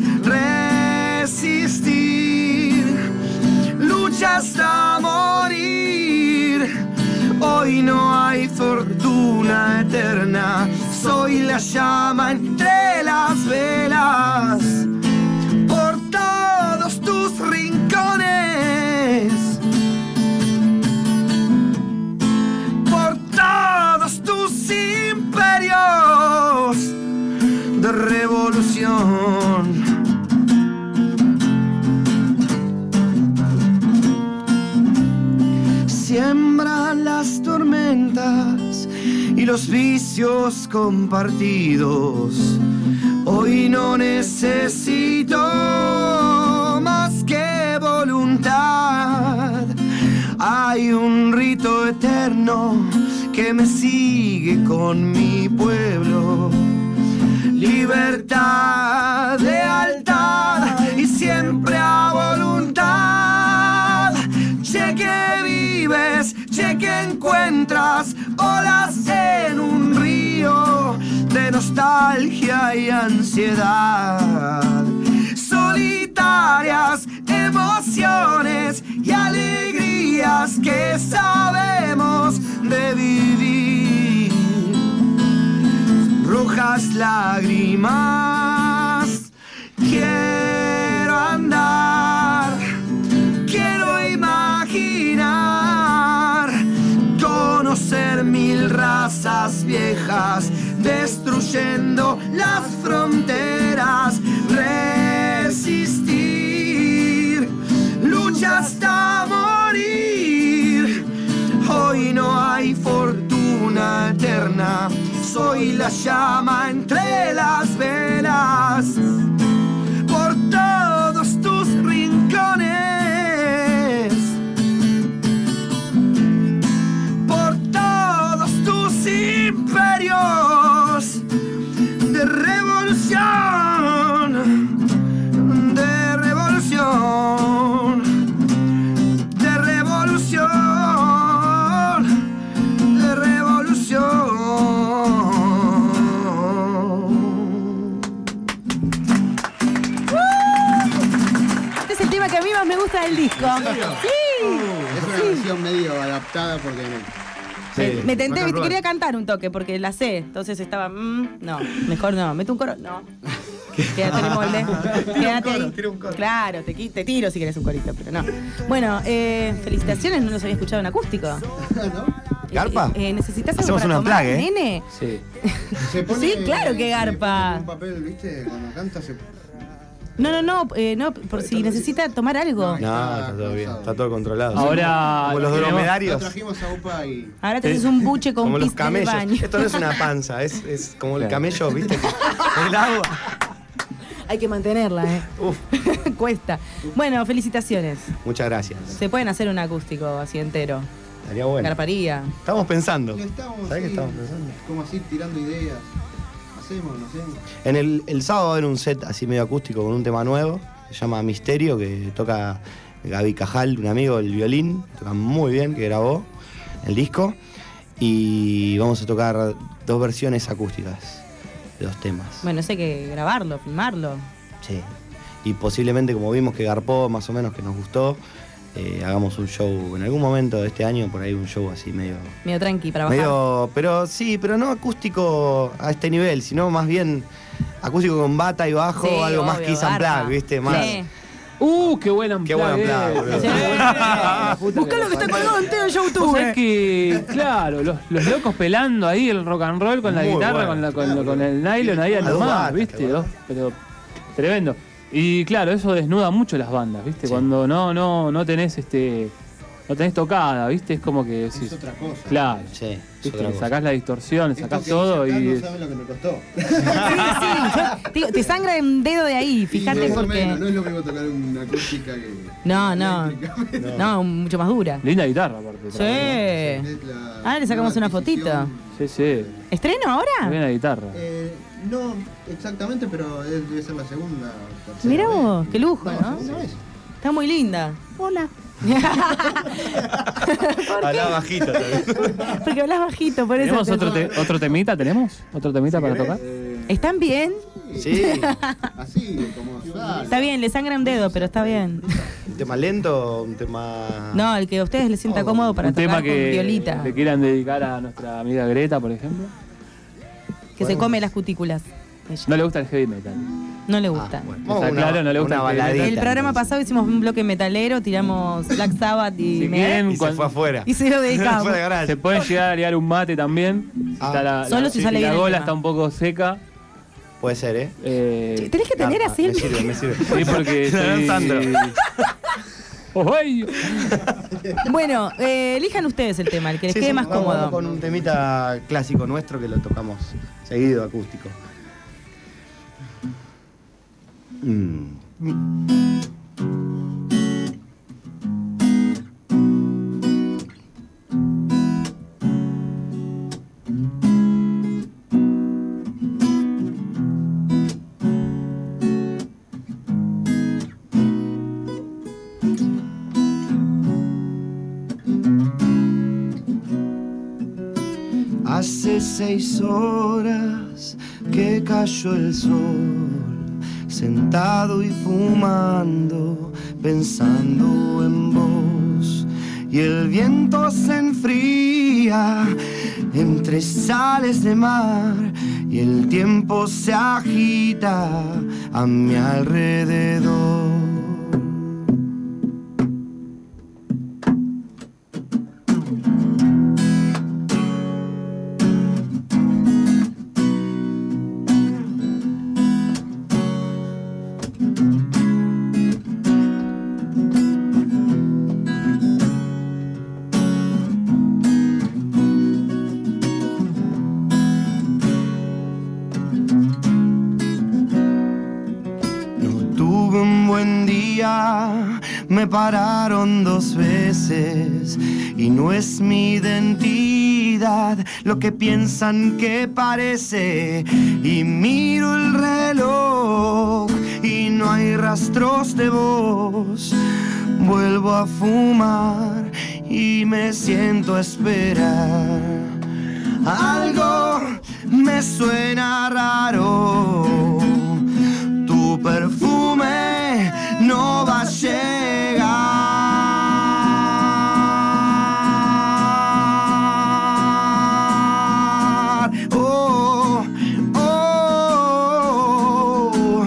resistir, lucha hasta morir. Hoy no hay fortuna eterna, soy la llama entre las velas, por todos tus rincones, por todos tus imperios de revolución. Siembran las tormentas y los vicios compartidos. Hoy no necesito más que voluntad. Hay un rito eterno que me sigue con mi pueblo. Libertad, lealtad y siempre a voluntad. Che que vives, che que encuentras olas en un río de nostalgia y ansiedad. Solitarias emociones y alegrías que sabemos de vivir. Rojas lágrimas, quiero andar, quiero imaginar, conocer 1000 razas viejas, destruyendo las fronteras, resistir, lucha hasta morir. Hoy no hay fortuna eterna, soy la llama entre las velas, por todos tus rincones, por todos tus imperios de revolución, de revolución, de revolución, de revolución. Este es el tema que a mí más me gusta del disco. ¿En serio? Sí. Es una versión medio adaptada porque Me tenté, viste, quería cantar un toque porque la sé. Entonces estaba, no, mejor no. Meto un coro, no. Quédate en el molde. Quédate ahí. Claro, te tiro si querés un corito, pero no. Bueno, felicitaciones, no los había escuchado en acústico. ¿Garpa? ¿Necesitas algo Hacemos para un tomar, unplug, nene? Sí. Sí, claro que garpa. Un papel, ¿viste? Cuando canta se... No, por si necesita tomar algo. No, está todo bien, está todo controlado. Ahora como los dromedarios. Trajimos a UPA y... Ahora tenés un buche con como los pis en el camellos. baño. Esto no es una panza, es como el camello, ¿viste? El agua. Hay que mantenerla, Cuesta. Bueno, felicitaciones. Muchas gracias. Se pueden hacer un acústico así entero. Estaría bueno. Garparía. Estamos pensando. Estamos, ¿Sabés qué sí, estamos pensando? como así, tirando ideas. Hacemos, no hacemos. En el sábado va a haber un set así medio acústico con un tema nuevo. Se llama Misterio, que toca Gaby Cajal, un amigo, el violín. Toca muy bien, que grabó el disco. Y vamos a tocar 2 versiones acústicas de 2 temas. Bueno, eso hay que grabarlo, filmarlo. Sí. Y posiblemente, como vimos que garpó más o menos, que nos gustó, hagamos un show en algún momento de este año, por ahí un show así medio tranqui para bajar. Pero no acústico a este nivel, sino más bien acústico con bata y bajo, Sí, algo más obvio, Kiss and garpa. Plug, ¿viste? Más. Sí. Qué buen Qué buen unplug, boludo. Buscá lo que está colgado en Teo Vos YouTube. sabés que, claro, los locos pelando ahí el rock and roll con la Muy guitarra, bueno. con el nylon ahí a A lo dos más, batas, ¿viste? claro. Pero tremendo. Y claro, eso desnuda mucho las bandas, ¿viste? Sí. Cuando no tenés no tenés tocada, ¿viste? Es como que Es otra cosa. Claro. Sí, es ¿Viste? otra Le cosa. sacás la distorsión, le Esto sacás que todo dice acá y. no saben lo que me costó. Sí, digo, te sangra un dedo de ahí, fíjate Y más o porque. menos, no es lo mismo tocar una acústica que. No, mucho más dura. Linda guitarra, aparte. Sí. Ah, le sacamos una fotito. Sí. ¿Estreno ahora? Buena guitarra. No exactamente, pero debe ser la segunda. tercera Mirá vez. vos, qué lujo, No, ¿no? segunda vez. Está muy linda. Hola. Hablá bajito también. Porque hablas bajito, por eso. ¿Tenemos otro temita? ¿Tenemos otro temita para tocar? ¿Están bien? Sí. Así, como sale. Está bien, le sangra un dedo, pero está bien. ¿Un tema lento o un tema...? No, el que a ustedes les sienta cómodo para Un tocar tema con que violita. le quieran dedicar a nuestra amiga Greta, por ejemplo. Que se come las cutículas. Ella. No le gusta el heavy metal. No le gusta. Está claro, no le gusta una el heavy baladita. metal. El programa pasado hicimos un bloque metalero, tiramos Black Sabbath y Si Megadeth, quieren, Y se fue afuera. y se lo dedicamos. Fue de garage. se pueden llegar a liar un mate también. Solo si sale la bien el gola tema. está un poco seca. Puede ser, ¿eh? Tenés que tener así Me sirve, me sirve. Sí, porque estoy... Sandro. ¡Oy! Bueno, elijan ustedes el tema, el que les Sí, quede sí, más vamos cómodo. con un temita clásico nuestro que lo tocamos seguido, acústico. Hace 6 horas que cayó el sol, sentado y fumando, pensando en vos. Y el viento se enfría entre sales de mar y el tiempo se agita a mi alrededor. Me pararon 2 veces y no es mi identidad lo que piensan que parece. Y miro el reloj y no hay rastros de voz. Vuelvo a fumar y me siento a esperar. Algo me suena raro. Tu perfume no va a llegar. Oh, oh,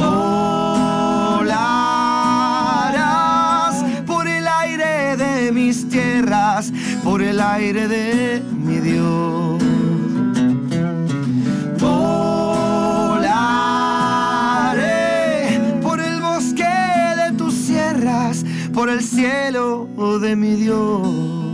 volarás por el aire de mis tierras, por el aire de mi Dios. Por el cielo de mi Dios.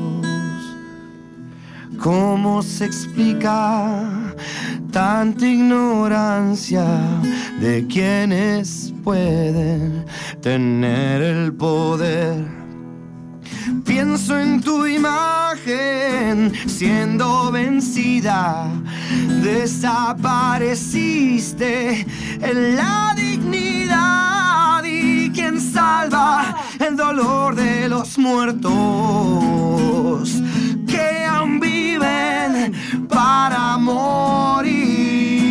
¿Cómo se explica tanta ignorancia de quienes pueden tener el poder? Pienso en tu imagen siendo vencida. Desapareciste en la dignidad. Y quien salva el dolor de los muertos que aún viven para morir.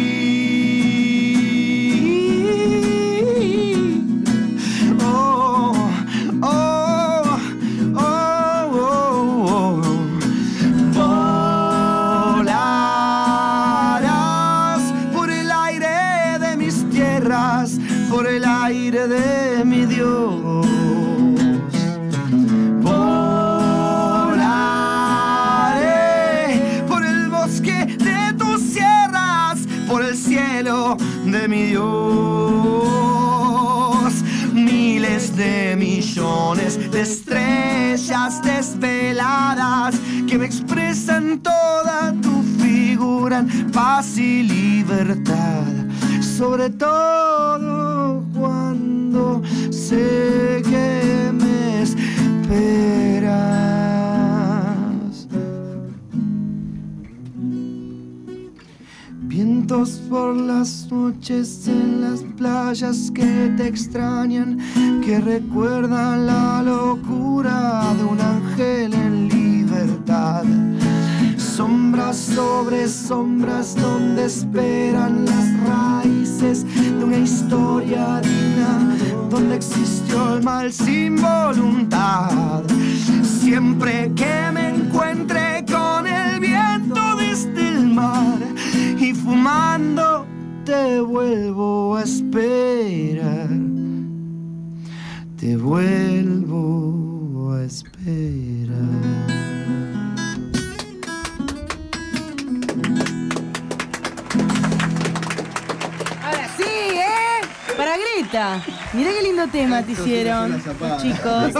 Por el aire de mi Dios, volaré por el bosque de tus sierras, por el cielo de mi Dios. Miles de millones de estrellas desveladas que me expresan toda tu figura en paz y libertad. Sobre todo cuando sé que me esperas. Vientos por las noches en las playas que te extrañan, que recuerdan la locura de un ángel en libertad. Sombras sobre sombras donde esperan las raíces de una historia digna, donde existió el mal sin voluntad. Siempre que me encuentre con el viento desde el mar y fumando te vuelvo a esperar. Te vuelvo a esperar. Para Greta. Mirá qué lindo tema te hicieron, chicos.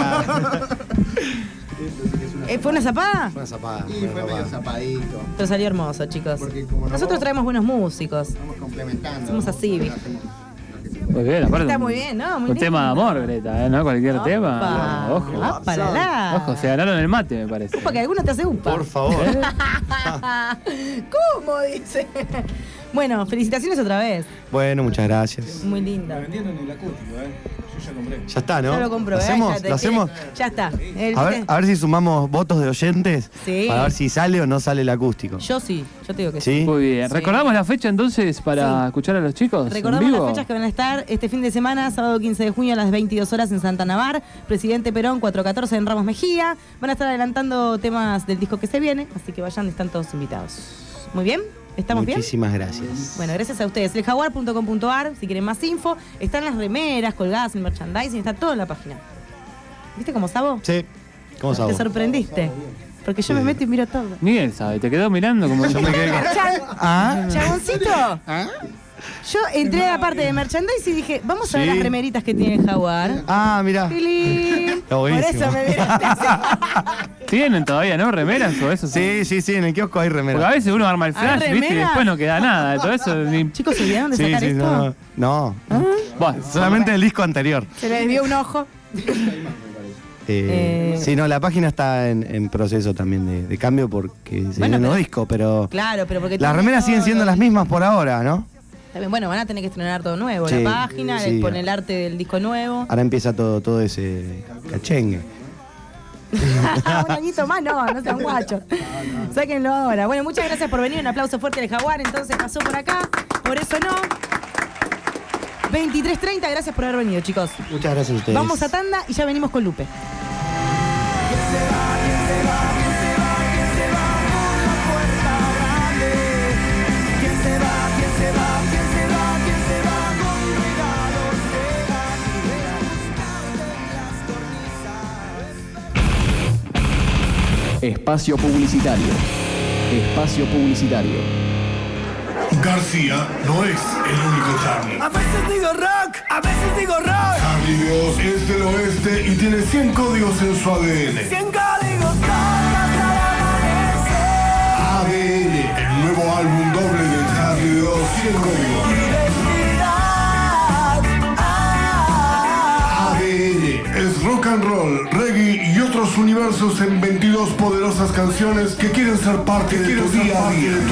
¿Fue una zapada? Fue una zapada. Sí, fue medio zapadito. Pero salió hermoso, chicos. Nosotros traemos buenos músicos. Estamos complementando. Somos así, ¿viste? Muy bien, aparte. Está muy bien, ¿no? Muy un tema de amor, Greta, ¿no? Cualquier tema. Ojo. Ojo, se ganaron el mate, me parece. Upa, que alguno te hace upa. Por favor. ¿Cómo dice? Bueno, felicitaciones otra vez. Bueno, muchas gracias. Muy linda. Lo vendieron en el acústico, Yo ya compré. Ya está, ¿no? Ya lo comprobé. ¿Lo hacemos? Ya está. A ver si sumamos votos de oyentes. Sí. Para ver si sale o no sale el acústico. Yo sí, yo te digo que sí. ¿Sí? Muy bien. Sí. ¿Recordamos la fecha entonces para escuchar a los chicos? Recordamos en vivo? las fechas que van a estar este fin de semana, sábado 15 de junio a las 22 horas en Santa Navar, Presidente Perón 414 en Ramos Mejía. Van a estar adelantando temas del disco que se viene, así que vayan, están todos invitados. Muy bien. ¿Estamos bien? Muchísimas gracias. Bueno, gracias a ustedes. Eljaguar.com.ar, si quieren más info. Están las remeras colgadas, el merchandising, está todo en la página. ¿Viste cómo Sabo? Sí. ¿Cómo Sabo? ¿Te sorprendiste? Porque yo me meto y miro todo. Miguel sabe, te quedó mirando como yo me quedé. Chaboncito. Yo entré a la parte de merchandising y dije, vamos a ver las remeritas que tiene el Jaguar. Ah, mirá. Está por eso me miraste así. ¿Tienen todavía, no? ¿Remeras o eso? Sí, en el kiosco hay remeras. Porque a veces uno arma el flash, ¿viste? Y después no queda nada. Todo eso ni... Chicos, ¿se olvidaron de sacar esto? No. Bueno, solamente el disco anterior. Se le desvió un ojo. Sí, no, la página está en proceso también de cambio porque se viene un nuevo disco, pero... Claro, pero porque... Las remeras siguen siendo las mismas por ahora, ¿no? También, bueno, van a tener que estrenar todo nuevo. Sí, la página, con el arte del disco nuevo. Ahora empieza todo ese cachengue. Un añito más, no sean guachos. Sáquenlo ahora. Bueno, muchas gracias por venir. Un aplauso fuerte al Jaguar. Entonces pasó por acá. Por eso no. 23:30, gracias por haber venido, chicos. Muchas gracias a ustedes. Vamos a tanda y ya venimos con Lupe. Espacio publicitario. Espacio publicitario. García no es el único Charlie. A veces digo rock, a veces digo rock. Charlie Dios es del oeste y tiene 100 códigos en su ADN. 100 códigos todos al amanecer. ADN, el nuevo álbum doble de Charlie Dios, 100 códigos. ADN es rock and roll, reggae y otros otros universos en 22 poderosas canciones que quieren ser parte de tu día a día.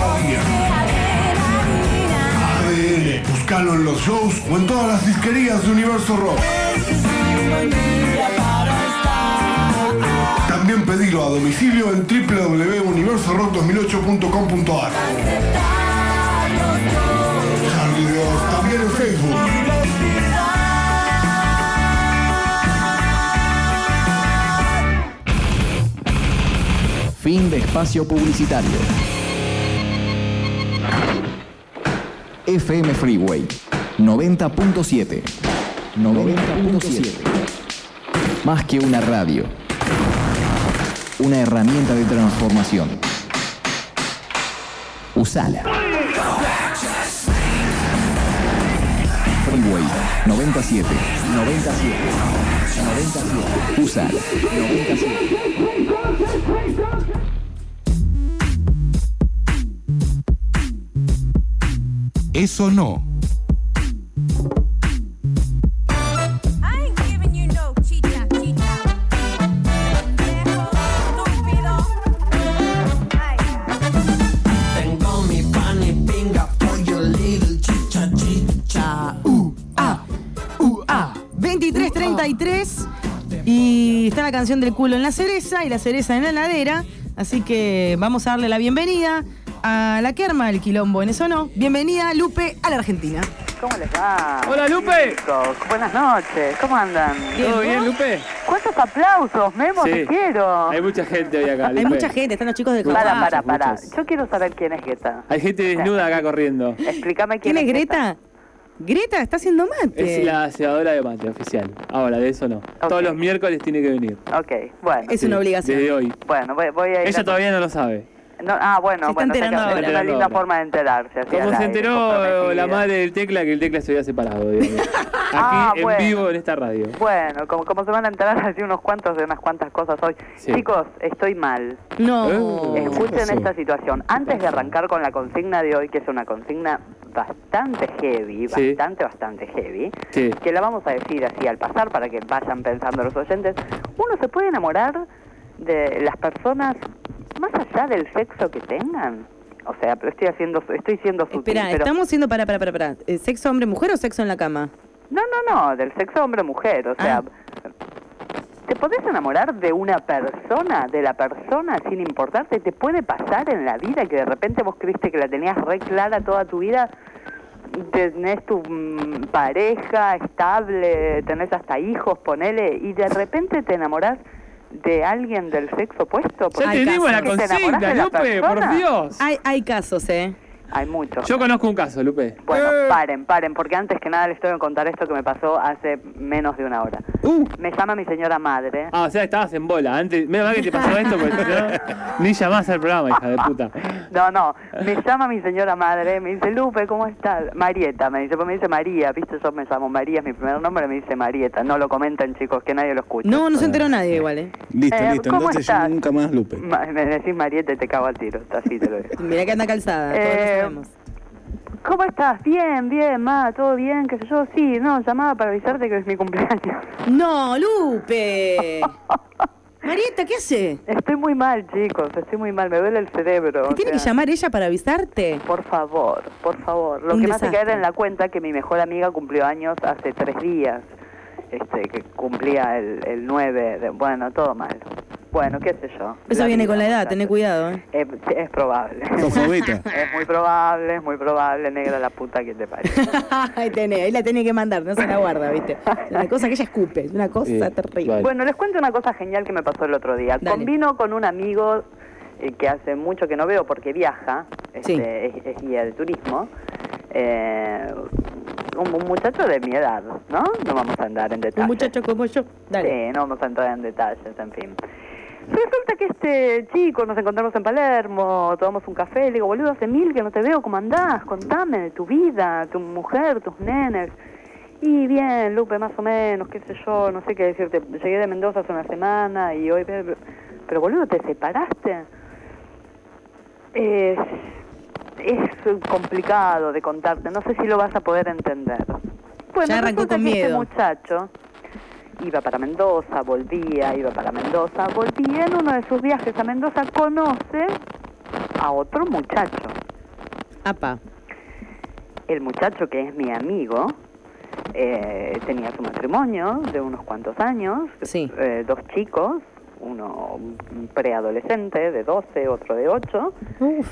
ADN, buscalo en los shows o en todas las disquerías de Universo Rock. También pedilo a domicilio en www.universorock2008.com.ar. Charlie Dios, también en Facebook. Fin de espacio publicitario. FM Freeway 90.7. 90.7. Más que una radio. Una herramienta de transformación. Usala. Freeway 97. 97. 97. Usala. 97. Eso no. Tengo mi pan y pinga, pollo, little chicha, chicha. 23:33 y está la canción del culo en la cereza y la cereza en la heladera. Así que vamos a darle la bienvenida a la que arma el quilombo en Eso No. Bienvenida, Lupe, a la Argentina. ¿Cómo les va? Hola, Lupe. Chicos, buenas noches. ¿Cómo andan? ¿Todo bien, Lupe? ¿Cuántos aplausos, Memo? Sí. Te quiero. Hay mucha gente hoy acá, Lupe. Hay mucha gente, están los chicos de Para. Muchos. Yo quiero saber quién es Greta. Hay gente desnuda acá corriendo. Explícame ¿Quién es Greta? Greta está haciendo mate. Es la cebadora de mate oficial. Ahora, de eso no. Todos los miércoles tiene que venir. Ok, bueno. Es una obligación. Desde hoy. Bueno, voy a ir. Ella todavía no lo sabe. No, bueno, Se está enterando ahora. es una linda forma de enterarse. así Como al se aire, enteró comprometida. la madre del Tecla, que el Tecla se había separado, digamos. Aquí en vivo en esta radio. Bueno, como se van a enterar así unas cuantas cosas hoy. Sí. Chicos, estoy mal. No. Escuchen pasó? esta situación. Antes de arrancar con la consigna de hoy, que es una consigna bastante heavy, Sí. bastante heavy, Sí. que la vamos a decir así al pasar para que vayan pensando los oyentes. Uno se puede enamorar de las personas más allá del sexo que tengan. O sea, pero estoy siendo sutil. Espera, pero... estamos siendo para. ¿Sexo hombre-mujer o sexo en la cama? No, del sexo hombre-mujer. O sea, ¿te podés enamorar de una persona, de la persona, sin importarte? ¿Te puede pasar en la vida que de repente vos creíste que la tenías re clara toda tu vida? Tenés tu pareja estable, tenés hasta hijos, ponele, y de repente te enamorás de alguien del sexo opuesto. Ya tenemos la ¿Te enamorás consigna, de la Lupe, persona? por Dios. Hay casos, Hay muchos. Yo conozco un caso, Lupe. Bueno, paren, porque antes que nada les tengo que contar esto que me pasó hace menos de una hora. Me llama mi señora madre. Ah, o sea, estabas en bola. Antes, menos mal que te pasó esto, porque si no, ni llamás al programa, hija de puta. No, me llama mi señora madre, me dice, Lupe, ¿cómo estás? Marieta, me dice, pues me dice María, viste, yo me llamo María, es mi primer nombre, me dice Marieta. No lo comenten, chicos, que nadie lo escucha. No se enteró nadie igual, Listo, ¿cómo entonces estás? yo nunca más Lupe. Me decís Marieta y te cago al tiro, así te lo digo. Mirá que anda calzada, todos lo sabemos. ¿Cómo estás? Bien, ma, ¿todo bien? ¿Qué sé yo? Sí, no, llamaba para avisarte que es mi cumpleaños. No, Lupe. Marieta, ¿qué hace? Estoy muy mal, chicos, estoy muy mal, me duele el cerebro. ¿Te tiene que llamar ella para avisarte? Por favor. Lo Un que me hace desastre. caer en la cuenta que mi mejor amiga cumplió años hace 3 días. Que cumplía el 9, bueno, todo mal. Bueno, qué sé yo. Eso viene con la edad, tené cuidado, Es probable. Sofobita. Es muy probable, negra la puta que te parece. ahí la tenés que mandar, no se la guarda, ¿viste? Una cosa que ella escupe, es una cosa terrible. Bueno, les cuento una cosa genial que me pasó el otro día. Dale. Convino con un amigo que hace mucho que no veo porque viaja, Sí. es guía de turismo. Un muchacho de mi edad, ¿no? No vamos a andar en detalles. Un muchacho como yo, dale. Sí, no vamos a entrar en detalles, en fin. Resulta que este chico, nos encontramos en Palermo, tomamos un café, le digo, boludo, hace 1000 que no te veo, ¿cómo andás? Contame de tu vida, tu mujer, tus nenes. Y bien, Lupe, más o menos, qué sé yo, no sé qué decirte. Llegué de Mendoza hace una semana y hoy... Pero boludo, ¿te separaste? Es complicado de contarte, no sé si lo vas a poder entender. Bueno, Ya arrancó resulta con que miedo. este muchacho iba para Mendoza, volvía, iba para Mendoza, volvía. En uno de sus viajes a Mendoza conoce a otro muchacho. Apa. El muchacho, que es mi amigo, tenía su matrimonio de unos cuantos años, sí. 2 chicos, uno preadolescente de 12, otro de 8. Uf.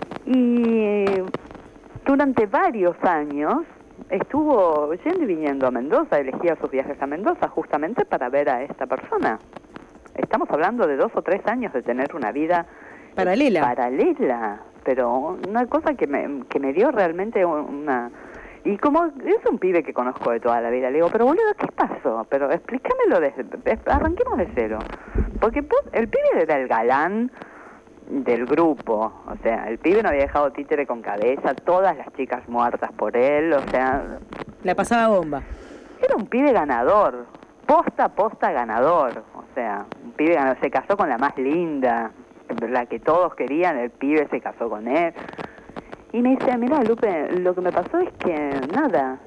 Y durante varios años estuvo yendo y viniendo a Mendoza, elegía sus viajes a Mendoza justamente para ver a esta persona. Estamos hablando de 2 o 3 años de tener una vida paralela, pero una cosa que me dio realmente una... Y como es un pibe que conozco de toda la vida, le digo, pero boludo, ¿qué pasó? Pero explícamelo, arranquemos de cero. Porque el pibe era el galán del grupo, o sea, el pibe no había dejado títere con cabeza, todas las chicas muertas por él, o sea... La pasaba bomba. Era un pibe ganador, posta ganador, o sea, un pibe ganador, se casó con la más linda, la que todos querían, el pibe se casó con él. Y me dice, mira, Lupe, lo que me pasó es que, nada,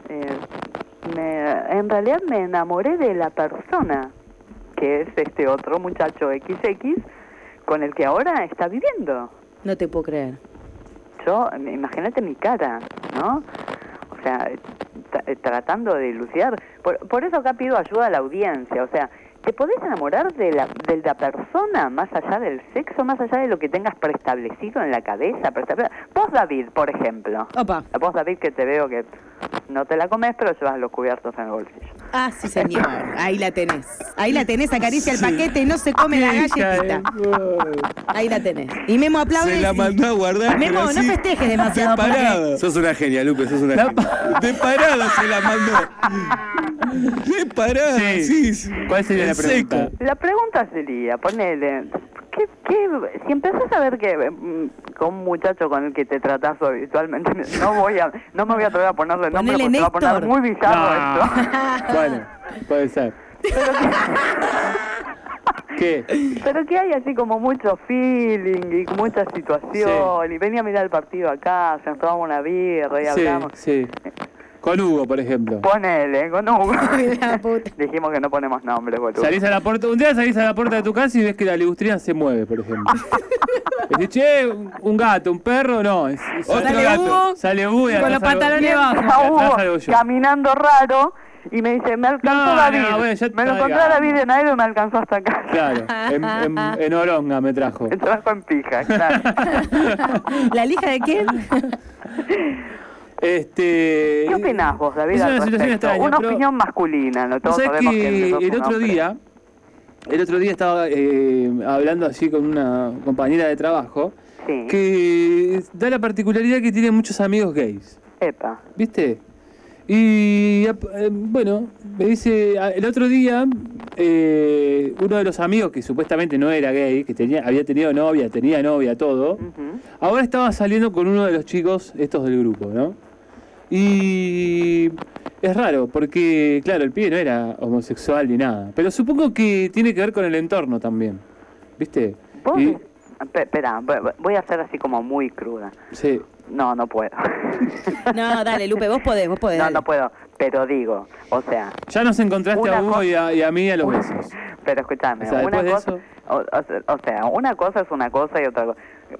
en realidad me enamoré de la persona, que es este otro muchacho XX, con el que ahora está viviendo. No te puedo creer. Yo, imagínate mi cara, ¿no? O sea, tratando de dilucidar. Por eso acá pido ayuda a la audiencia, o sea, ¿te podés enamorar de la persona más allá del sexo, más allá de lo que tengas preestablecido en la cabeza? Vos, David, por ejemplo. Opa. Vos, David, que te veo que no te la comes, pero llevas los cubiertos en el bolsillo. Ah, sí, señor. Ahí la tenés. Ahí la tenés, acaricia el paquete y no se come la galletita. Ahí la tenés. Y Memo aplaude. Se la mandó a guardar. Memo, no festejes demasiado. De parada. Sos una genia, Lupe, sos una genia. De parada se la mandó. De parada, sí. ¿Cuál sería la pregunta? La pregunta sería, ponele, si empezás a ver que con un muchacho con el que te tratás habitualmente, no me voy a atrever a ponerle nombre porque va a poner muy bizarro esto. Bueno, puede ser. ¿Qué? Pero que hay así como mucho feeling y mucha situación, y venía a mirar el partido acá, se nos tomamos una birra y hablamos. Sí. Con Hugo, por ejemplo. Ponele, con Hugo. Dijimos que no ponemos nombres, boludo. Salís a la puerta, un día salís a la puerta de tu casa y ves que la ligustrina se mueve, por ejemplo. Decís, che, un gato, un perro, no. Otro gato. Sale Hugo y con los pantalones bajos. Caminando raro. Y me dice, me alcanzó David. Me lo encontré a David en aire y me alcanzó hasta acá. Claro, en Oronga me trajo. Me trajo en pija, claro. ¿La lija de quién? ¿Qué opinás vos, David? Es una situación extraña. Una opinión masculina, ¿no? Todos sabemos que el otro día estaba hablando así con una compañera de trabajo que da la particularidad que tiene muchos amigos gays. Epa. ¿Viste? Y bueno, me dice, el otro día uno de los amigos que supuestamente no era gay, que había tenido novia, tenía novia, todo, ahora estaba saliendo con uno de los chicos estos del grupo, ¿no? Y es raro, porque claro, el pibe no era homosexual ni nada, pero supongo que tiene que ver con el entorno también, ¿viste? Espera, voy a ser así como muy cruda. Sí. No puedo. No, dale, Lupe, vos podés. No puedo, pero digo, o sea... Ya nos encontraste a Hugo y a mí a los besos. Pero escúchame, o sea, una cosa... Eso... O sea, una cosa es una cosa y otra cosa...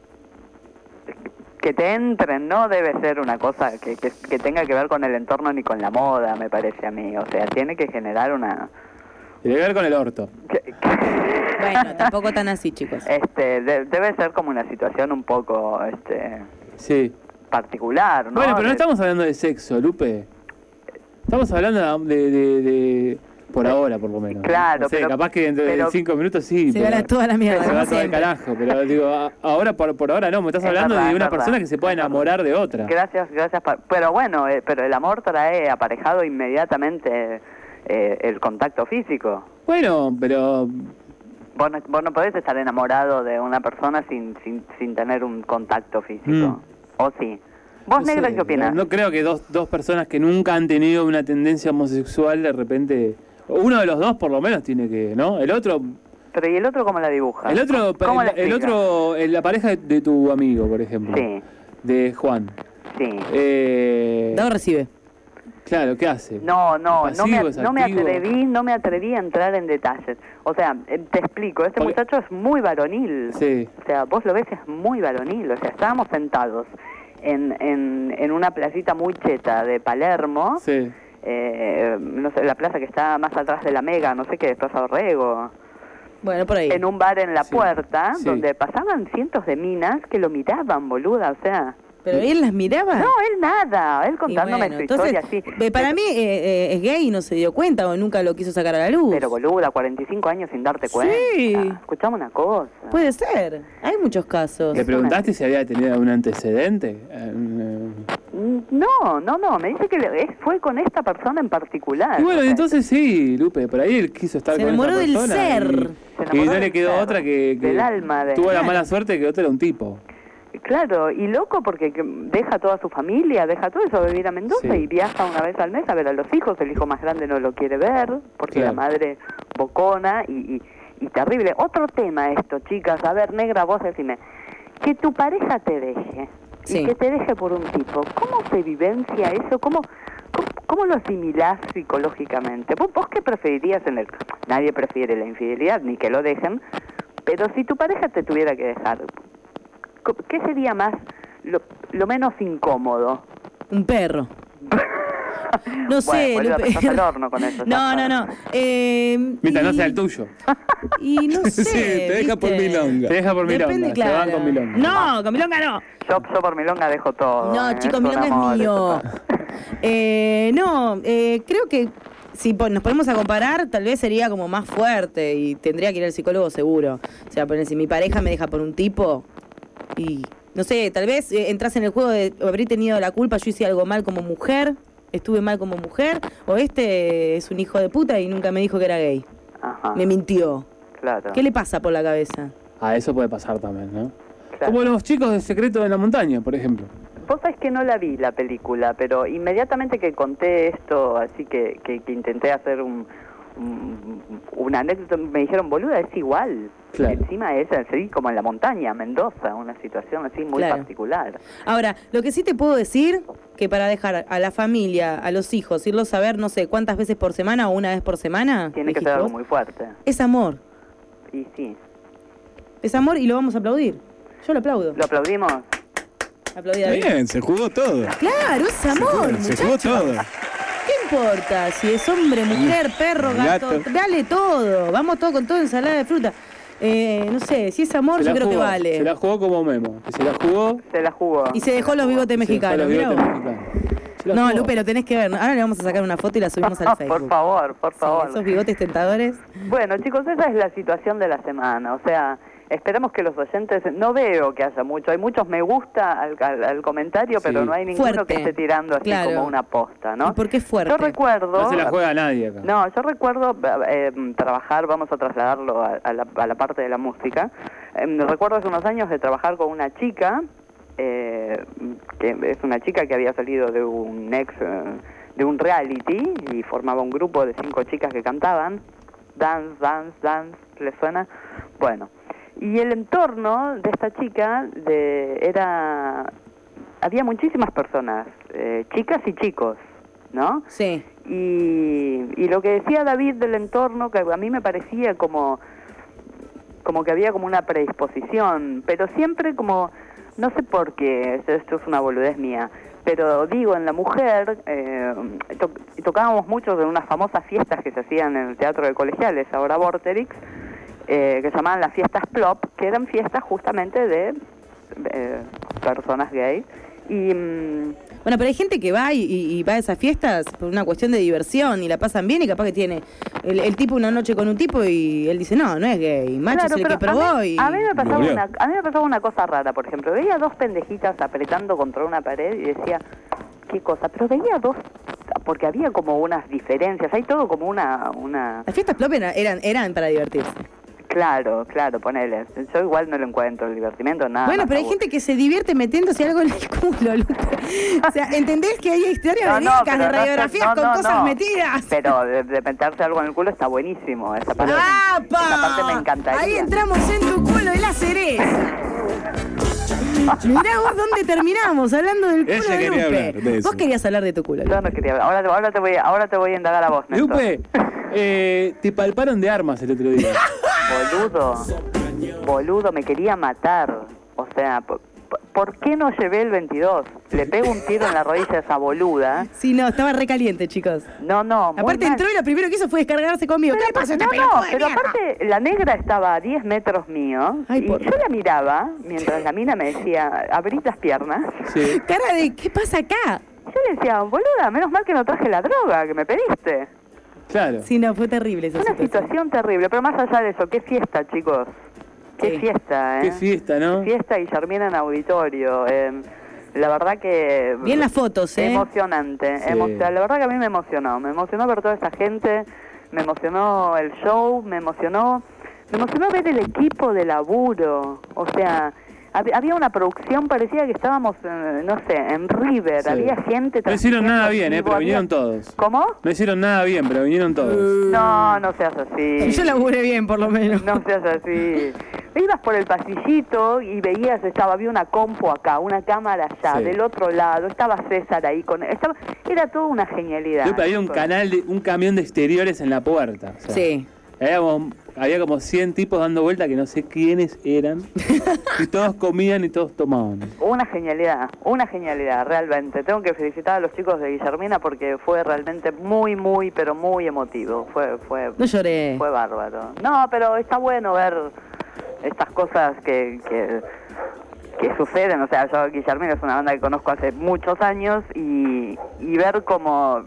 Que te entren no debe ser una cosa que tenga que ver con el entorno ni con la moda, me parece a mí. O sea, tiene que generar una... Tiene que ver con el orto. Bueno, tampoco tan así, chicos. Debe ser como una situación un poco... Sí. Particular, ¿no? Bueno, pero no estamos hablando de sexo, Lupe. Estamos hablando de por ahora, por lo menos. Claro, no sé, pero... capaz que dentro de 5 minutos sí. Se va toda la mierda. Se va todo el carajo, pero digo, ahora por ahora no. Me estás hablando de una persona que se puede enamorar de otra. Gracias. Pero bueno, pero el amor trae aparejado inmediatamente el contacto físico. Bueno, pero... Vos no podés estar enamorado de una persona sin tener un contacto físico. ¿O sí? ¿Vos, no Negra, qué opinás? No creo que dos personas que nunca han tenido una tendencia homosexual de repente... Uno de los dos por lo menos tiene que, ¿no? El otro... Pero ¿y el otro cómo la dibuja? El otro, la pareja de tu amigo, por ejemplo. Sí. De Juan. Sí. ¿Dónde recibe? Claro, ¿qué hace? No ¿Pasivo, es me activo? atreví a entrar en detalles. O sea, te explico, este muchacho es muy varonil. Sí. O sea, vos lo ves, es muy varonil. O sea, estábamos sentados en una placita muy cheta de Palermo. Sí. No sé, la plaza que está más atrás de la Mega, no sé qué, Plaza Dorrego. Bueno, por ahí. En un bar en la puerta, sí. donde pasaban cientos de minas que lo miraban, boluda, o sea... ¿Pero él las miraba? No, él nada, él contándome su historia, así. Para mí es gay y no se dio cuenta o nunca lo quiso sacar a la luz. Pero boluda, 45 años sin darte cuenta. Sí. Escuchame una cosa. Puede ser, hay muchos casos. ¿Le preguntaste si había tenido algún antecedente? No, me dice que fue con esta persona en particular. Y bueno, entonces sí, Lupe, por ahí él quiso estar con esa persona. Se enamoró del ser. Y no le quedó otra que del alma. Tuvo la mala suerte que otro era un tipo. Claro, y loco porque deja toda su familia, deja todo eso a vivir a Mendoza y viaja una vez al mes a ver a los hijos. El hijo más grande no lo quiere ver porque la madre bocona y terrible. Otro tema esto, chicas. A ver, negra, vos decime. Que tu pareja te deje y que te deje por un tipo. ¿Cómo se vivencia eso? ¿Cómo lo asimilás psicológicamente? ¿Vos qué preferirías en el...? Nadie prefiere la infidelidad ni que lo dejen, pero si tu pareja te tuviera que dejar... ¿Qué sería más, lo menos incómodo? Un perro. No sé. Bueno, te al horno con eso. No. Mientras no sea el tuyo. Y no sé. Sí, te deja por milonga. Te deja por Depende, milonga. claro. Se van con milonga. No, con milonga no. Yo por milonga dejo todo. No, chicos, milonga es mío. Creo que si nos ponemos a comparar, tal vez sería como más fuerte y tendría que ir al psicólogo seguro. O sea, si mi pareja me deja por un tipo... Y no sé, tal vez entras en el juego de haber tenido la culpa, yo hice algo mal como mujer, estuve mal como mujer, o este es un hijo de puta y nunca me dijo que era gay. Ajá. Me mintió. Claro. ¿Qué le pasa por la cabeza? Eso puede pasar también, ¿no? Claro. Como los chicos de Secreto de la Montaña, por ejemplo. Vos sabés que no la vi la película, pero inmediatamente que conté esto, así que intenté hacer una anécdota, me dijeron, boluda, es igual. Claro. Encima es así como en la montaña, Mendoza, una situación así muy particular. Ahora, lo que sí te puedo decir, que para dejar a la familia, a los hijos, irlos a ver, no sé, cuántas veces por semana o una vez por semana, tiene que ser algo muy fuerte. Es amor. Y sí. Es amor y lo vamos a aplaudir. Yo lo aplaudo. ¿Lo aplaudimos? Aplaudida. Bien, se jugó todo. Claro, es amor. Se jugó todo. ¿Qué importa? Si es hombre, mujer, perro, gato, dale todo. Vamos todo con todo, ensalada de fruta. No sé, si es amor, yo creo que vale. Se la jugó como Memo. Que se la jugó. Y se dejó los bigotes mexicanos. No, Lupe, lo tenés que ver. Ahora le vamos a sacar una foto y la subimos al Facebook. Por favor. Esos bigotes tentadores. Bueno, chicos, esa es la situación de la semana. O sea, esperemos que los oyentes... No veo que haya mucho. Hay muchos me gusta al comentario, pero no hay ninguno que esté tirando así como una posta, ¿no? ¿Y por qué fuerte? Yo recuerdo... No se la juega a nadie acá. No, yo recuerdo trabajar, vamos a trasladarlo a la parte de la música. Recuerdo hace unos años de trabajar con una chica, que es una chica que había salido de de un reality y formaba un grupo de 5 chicas que cantaban. Dance, ¿les suena? Bueno, y el entorno de esta chica había muchísimas personas, chicas y chicos, ¿no? Sí. Y lo que decía David del entorno, que a mí me parecía como que había como una predisposición, pero siempre como, no sé por qué, esto es una boludez mía, pero digo, en la mujer, tocábamos mucho de unas famosas fiestas que se hacían en el Teatro de Colegiales, ahora Vorterix, que se llamaban las fiestas Plop, que eran fiestas justamente de personas gays. Bueno, pero hay gente que va y va a esas fiestas por una cuestión de diversión y la pasan bien y capaz que tiene el tipo una noche con un tipo y él dice, no es gay, macho es el que probó. A mí me pasaba una cosa rara, por ejemplo, veía 2 pendejitas apretando contra una pared y decía, ¿qué cosa? Pero veía 2, porque había como unas diferencias, hay todo como una... Las fiestas plop eran para divertirse. Claro, ponele. Yo igual no lo encuentro el divertimiento, nada. Bueno, pero hay gente que se divierte metiéndose algo en el culo, Lupe. O sea, ¿entendés que hay historias verídicas de radiografías con cosas metidas? Pero de meterse algo en el culo está buenísimo. Esa parte me encantaría. Ahí entramos en tu culo y la cereza. Mirá vos dónde terminamos, hablando del culo Ella de quería Lupe. hablar de eso. Vos querías hablar de tu culo. Yo no quería hablar. Ahora te voy a indagar a vos, Néstor. Lupe, te palparon de armas el otro día. Boludo, me quería matar. O sea, ¿por qué no llevé el 22? Le pego un tiro en la rodilla a esa boluda. Sí, no, estaba re caliente, chicos. No. Aparte entró y lo primero que hizo fue descargarse conmigo. ¿Qué le pasa a esta pelotuda de pero mierda? aparte la negra estaba a 10 metros mío. Ay, y por- yo la miraba mientras la mina me decía, abrí las piernas. Sí. Cara de, ¿qué pasa acá? Yo le decía, boluda, menos mal que no traje la droga que me pediste. Claro. Sí, no, fue terrible esa Una situación terrible, pero más allá de eso, qué fiesta, chicos. Qué fiesta, ¿eh? Qué fiesta, ¿no? Qué fiesta y Guillermina en auditorio. La verdad que... Bien las fotos, ¿eh? Emocionante. Sí. La verdad que a mí me emocionó. Me emocionó ver toda esa gente, me emocionó el show, me emocionó ver el equipo de laburo. O sea, había una producción, parecía que estábamos, no sé, en River. Sí. Había gente... No hicieron nada bien, transmitiendo pero en vivo, vinieron todos. ¿Cómo? No hicieron nada bien, pero vinieron todos. No seas así. Yo laburé bien, por lo menos. No seas así. Ibas por el pasillito y veías, había una compu acá, una cámara allá, Sí. del otro lado, estaba César ahí era toda una genialidad. Lupe, había un camión de exteriores en la puerta. O sea, Sí. Había como 100 tipos dando vuelta que no sé quiénes eran. Y todos comían y todos tomaban. Una genialidad, realmente. Tengo que felicitar a los chicos de Guillermina porque fue realmente muy, pero muy emotivo. Fue No lloré. Fue bárbaro. No, pero está bueno ver estas cosas que suceden. O sea, yo Guillermina es una banda que conozco hace muchos años y ver cómo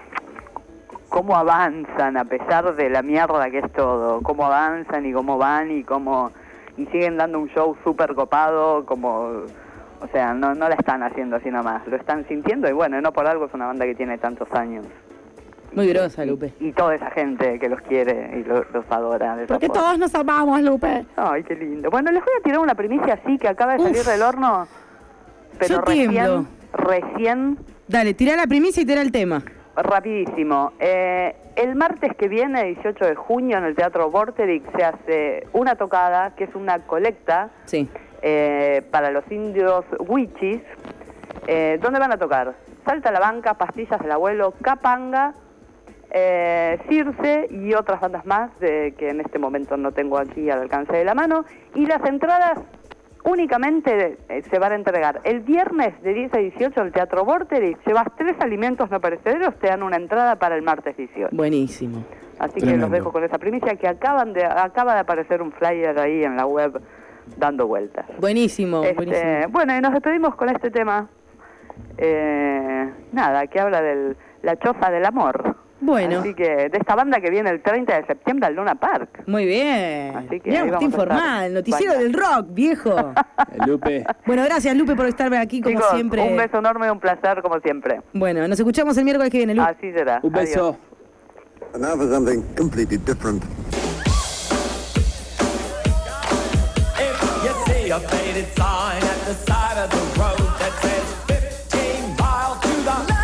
avanzan a pesar de la mierda que es todo, cómo avanzan y cómo van y siguen dando un show súper copado, o sea, no la están haciendo así nomás, lo están sintiendo y bueno, no por algo es una banda que tiene tantos años. Muy grosa, Lupe. Y toda esa gente que los quiere y los adora. de esa Porque forma. todos nos amamos, Lupe. Ay, qué lindo. Bueno, les voy a tirar una primicia así que acaba de salir del horno, pero Yo tiemblo. recién... Dale, tira la primicia y tira el tema. Rapidísimo. El martes que viene, 18 de junio, en el Teatro Vorterix se hace una tocada, que es una colecta para los indios huichis. ¿Dónde van a tocar? Salta la Banca, Pastillas del Abuelo, Capanga, Circe y otras bandas más que en este momento no tengo aquí al alcance de la mano. Y las entradas únicamente se van a entregar el viernes de 10 a 18 al Teatro Vorterix. Llevas 3 alimentos no perecederos, te dan una entrada para el martes 18. Buenísimo. Así que los dejo con esa primicia que acaba de aparecer un flyer ahí en la web dando vueltas. Buenísimo, buenísimo. Bueno, y nos despedimos con este tema. Nada, que habla de la choza del amor. Bueno. Así que de esta banda que viene el 30 de septiembre al Luna Park. Muy bien. Así que Mirá, ahí está vamos a informal, estar. noticiero del rock, viejo. Lupe. Bueno, gracias, Lupe, por estar aquí como Chicos, siempre. un beso enorme y un placer como siempre. Bueno, nos escuchamos el miércoles que viene, Lupe. Así será. Un beso. Adiós. And now for something completely different. If you see a faded sign at the side of the road that says 15 miles to the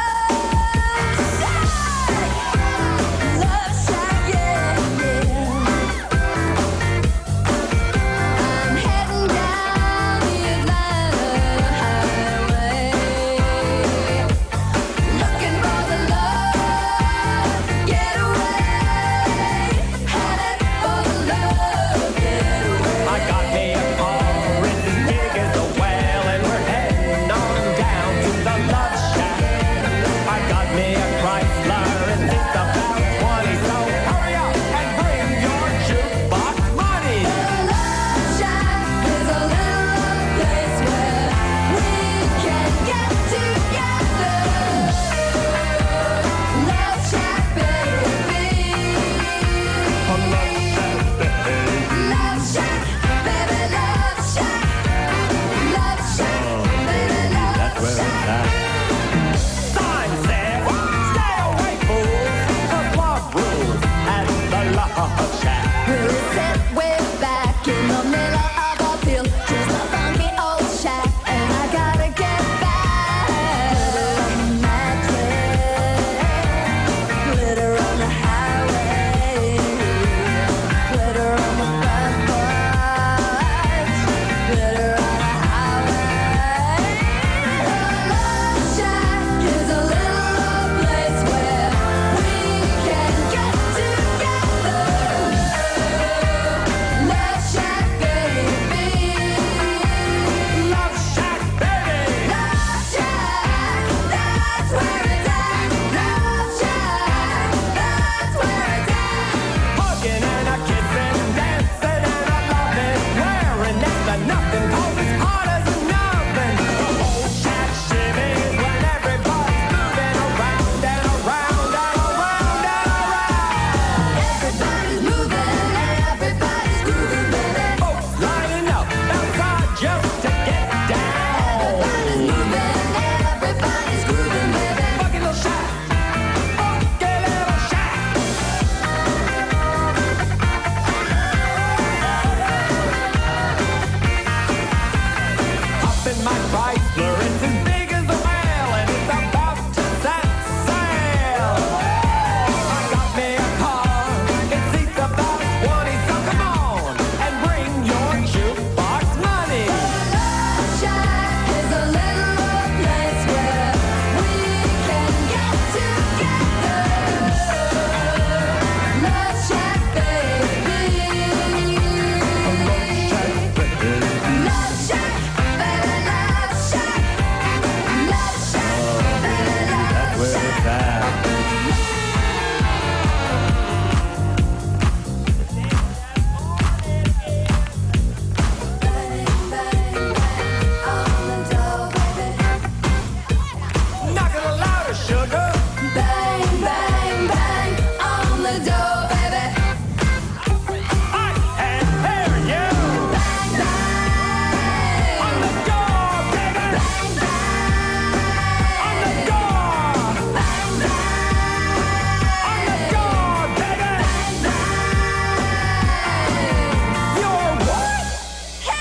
I got me a car, it's as big as a well, and we're heading on down.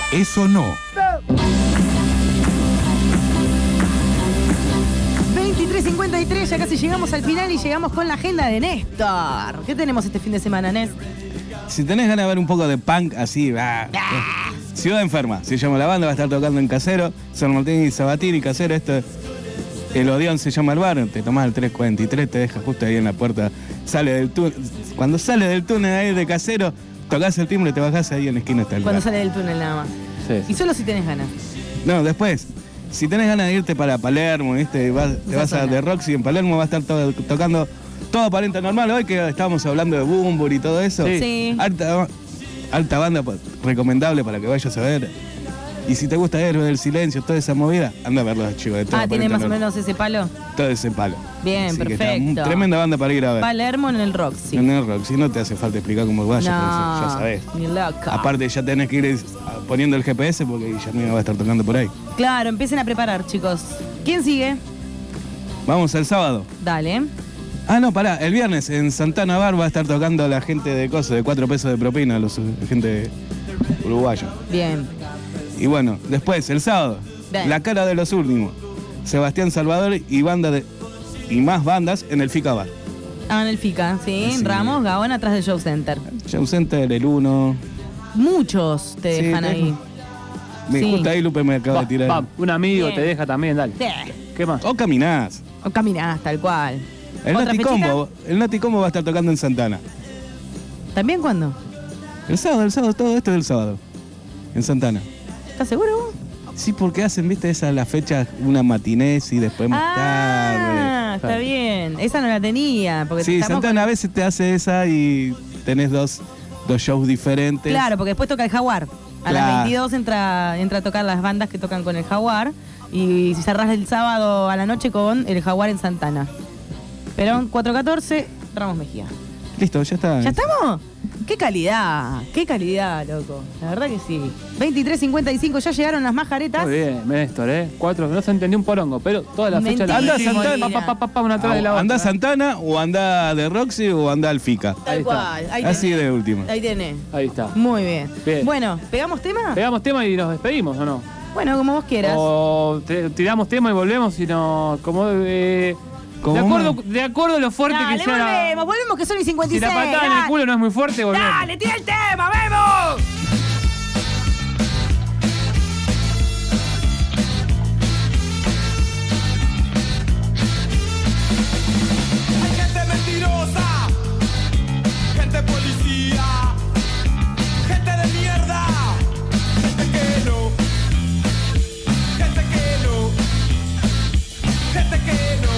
Eso no. 23:53, ya casi llegamos al final y llegamos con la agenda de Néstor. ¿Qué tenemos este fin de semana, Nés? Si tenés ganas de ver un poco de punk, así, va. Ciudad Enferma, se llama la banda, va a estar tocando en Casero, San Martín y Sabatini, Casero, el Odeón se llama el bar, te tomás el 343, te deja justo ahí en la puerta, sale del túnel, cuando sale del túnel ahí de Casero, tocás el timbre, te bajás ahí en la esquina está el Cuando bar. sale del túnel nada más. Sí. Y solo si tenés ganas. No, después, si tenés ganas de irte para Palermo, ¿viste? Te vas a The Roxy, en Palermo va a estar tocando todo aparente normal. Hoy que estábamos hablando de Bumbur y todo eso. Sí. Alta banda recomendable para que vayas a ver. Y si te gusta Héroe del Silencio, toda esa movida, anda a ver los chicos de todo. ¿Tiene más o menos ese palo? Todo ese palo. Bien, Así que perfecto. Tremenda banda para ir a ver. Palermo en el Roxy. En el Roxy, no te hace falta explicar cómo vayas, No, ya sabés. ni loca. Aparte ya tenés que ir poniendo el GPS porque Guillermina va a estar tocando por ahí. Claro, empiecen a preparar, chicos. ¿Quién sigue? Vamos al sábado. Dale. No, pará, el viernes en Santana Bar va a estar tocando la gente de Coso, de 4 pesos de propina, la gente uruguaya. Bien. Y bueno, después, el sábado, Bien. La cara de los últimos, Sebastián Salvador y más bandas en el FICA Bar. En el FICA, sí. Ramos, Gabón, atrás del Show Center. Show Center, el 1. Muchos te Sí, dejan ahí. Sí. Justo ahí Lupe me acaba de tirar. Un amigo Bien. te deja también, dale. Sí. ¿Qué más? O caminás. O caminás, tal cual. El ¿Otra Nati fechita? Combo, va a estar tocando en Santana. ¿También cuándo? El sábado, todo esto es del sábado. En Santana. ¿Estás seguro vos? Sí, porque hacen, viste, las fechas, una matinés y después más tarde. Está bien. Esa no la tenía. Porque Sí, estamos Santana a veces te hace esa y tenés dos shows diferentes. Claro, porque después toca el Jaguar. A las Claro. 22 entra a tocar las bandas que tocan con el Jaguar. Y si cerrás el sábado a la noche con el Jaguar en Santana. Perón 414, Ramos Mejía. Listo, ya está. ¿Ya estamos? ¡Qué calidad, loco! La verdad que sí. 23:55, ya llegaron las majaretas. Muy bien, Néstor, 4, no se entendió un porongo, pero todas las fechas Mentira. las Anda Santana. una atrás de la otra. Anda Santana o anda de Roxy o anda al FICA. Tal cual. Ahí Así tenés. de último. Ahí tenés. Ahí está. Muy bien. Bien. Bueno, ¿pegamos tema? ¿Pegamos tema y nos despedimos o no? Bueno, como vos quieras. O tiramos tema y volvemos y no. De acuerdo a lo fuerte Dale, que sea. volvemos que son y Si 56. la patada en el culo no es muy fuerte, volvemos. Dale, tira el tema, ¡vemos! Hay gente mentirosa, gente policía, gente de mierda, gente que no, gente que no, gente que no.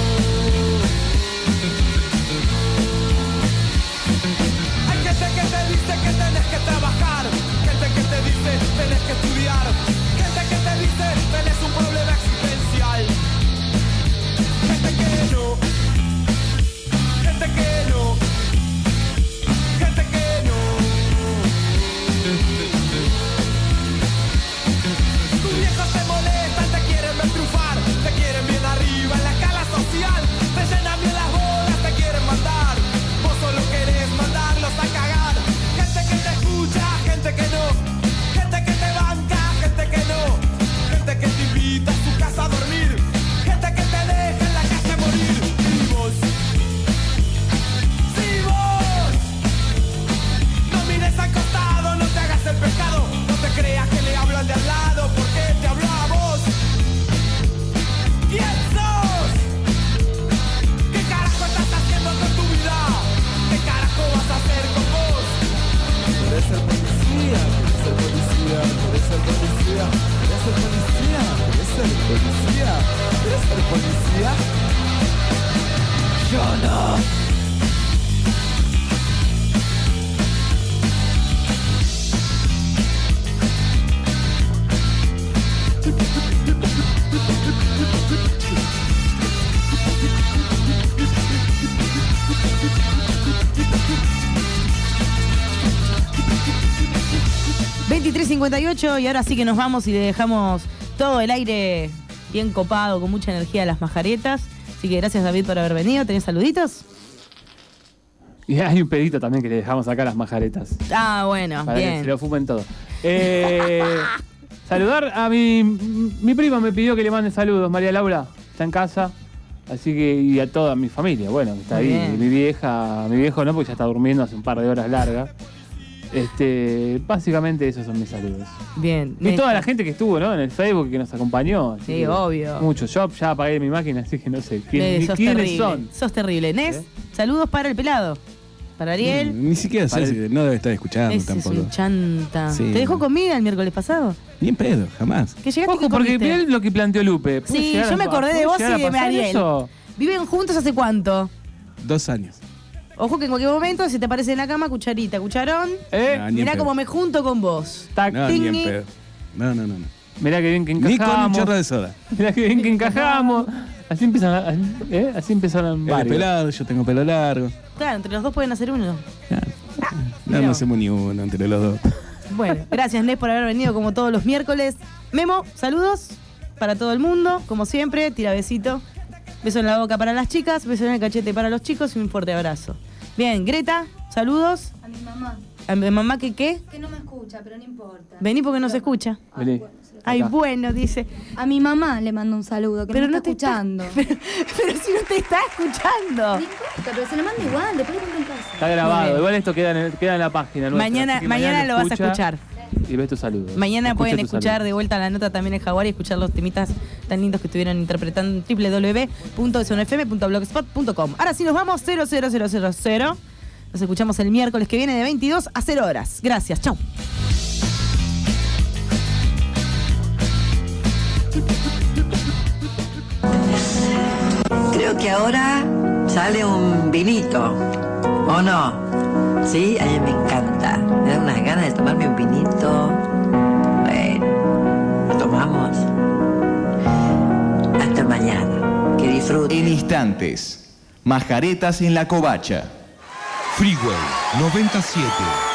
Hay gente que te dice que tenés que trabajar, gente que te dice tenés que estudiar, gente que te dice tenés un problema existencial, gente que no. Gente que no, gente que no. Tus viejos te molestan, te quieren ver triunfar, te quieren bien arriba en la escala social, te llenan bien las bolas, te quieren mandar, vos solo querés mandarlos a cagar. Gente que te escucha, gente que no, gente que te banca, gente que no, gente que te invita a su casa a dormir, gente que te deja en la calle morir. Y vos, si vos no mires al costado, no te hagas el pescado, no te creas que le hablo al de al lado, porque te hablo a vos. ¿Quién sos? ¿Qué carajo estás haciendo con tu vida? ¿Qué carajo vas a hacer con vos? Querés ser policía, querés ser policía, querés ser policía, querés ser policía, querés ser policía, querés ser policía. Yo no. $23.58 y ahora sí que nos vamos y le dejamos todo el aire bien copado, con mucha energía a las majaretas. Así que gracias, David, por haber venido. ¿Tenés saluditos? Y hay un pedito también que le dejamos acá a las majaretas. Ah, bueno, Para que bien. se lo fumen todo. saludar a mi prima me pidió que le mande saludos, María Laura, está en casa, así que, y a toda mi familia, bueno, está ahí, Bien. mi viejo no, porque ya está durmiendo hace un par de horas largas. Básicamente esos son mis saludos. Bien. Y toda la gente que estuvo, ¿no? En el Facebook que nos acompañó. así Sí, que obvio. Mucho. Yo ya apagué mi máquina, así que no sé quiénes terrible. son. Sos terrible. Nes, saludos para el pelado. Para Ariel. Ni siquiera sé si no debe estar escuchando Ese tampoco. es un chanta. Sí. ¿Te dejó comida el miércoles pasado? Ni en pedo, jamás. Que llegaste Ojo, y porque comiste. mirá lo que planteó Lupe. ¿Puede Sí, llegar yo me acordé de vos llegar y a de pasar Ariel. eso? ¿Viven juntos hace cuánto? 2 años. Ojo que en cualquier momento se te aparece en la cama cucharita, cucharón. No, ni en Mirá pedo. cómo me junto con vos. No, ni en Tingui. pedo. No. Mirá que bien que Ni encajamos. con un chorro de soda. Mirá que bien que encajamos. Así empezaron Él es varios. pelado, yo tengo pelo largo. Claro, entre los dos pueden hacer uno. No hacemos ni uno entre los dos. Bueno, gracias Nes por haber venido como todos los miércoles. Memo, saludos para todo el mundo, como siempre, tira besito. Beso en la boca para las chicas, beso en el cachete para los chicos y un fuerte abrazo. Bien, Greta, saludos. A mi mamá. ¿A mi mamá qué qué? Que no me escucha, pero no importa. Vení porque no se escucha. Vení. Ay, Acá. bueno, dice. A mi mamá le mando un saludo, que Pero no no está te está- escuchando. Pero si no te está escuchando. No importa, pero se lo mando igual, después le cuento en casa. Está Muy grabado. bien. Igual esto queda en la página nuestra. Mañana- así que mañana lo vas a escuchar. Y ves tus saludos. Mañana Escucha pueden tus escuchar saludos. de vuelta la nota también en Jaguar y escuchar los temitas tan lindos que estuvieron interpretando en www.sonfm.blogspot.com. Ahora sí nos vamos 00000. Nos escuchamos el miércoles que viene de 22 a 0 horas. Gracias, chau. Creo que ahora sale un vinito, ¿o no? Sí, a mí me encanta. Me da unas ganas de tomarme un vinito. Bueno, lo tomamos. Hasta mañana. Que disfruten. En instantes, Majaretas en la Covacha. Freeway 97.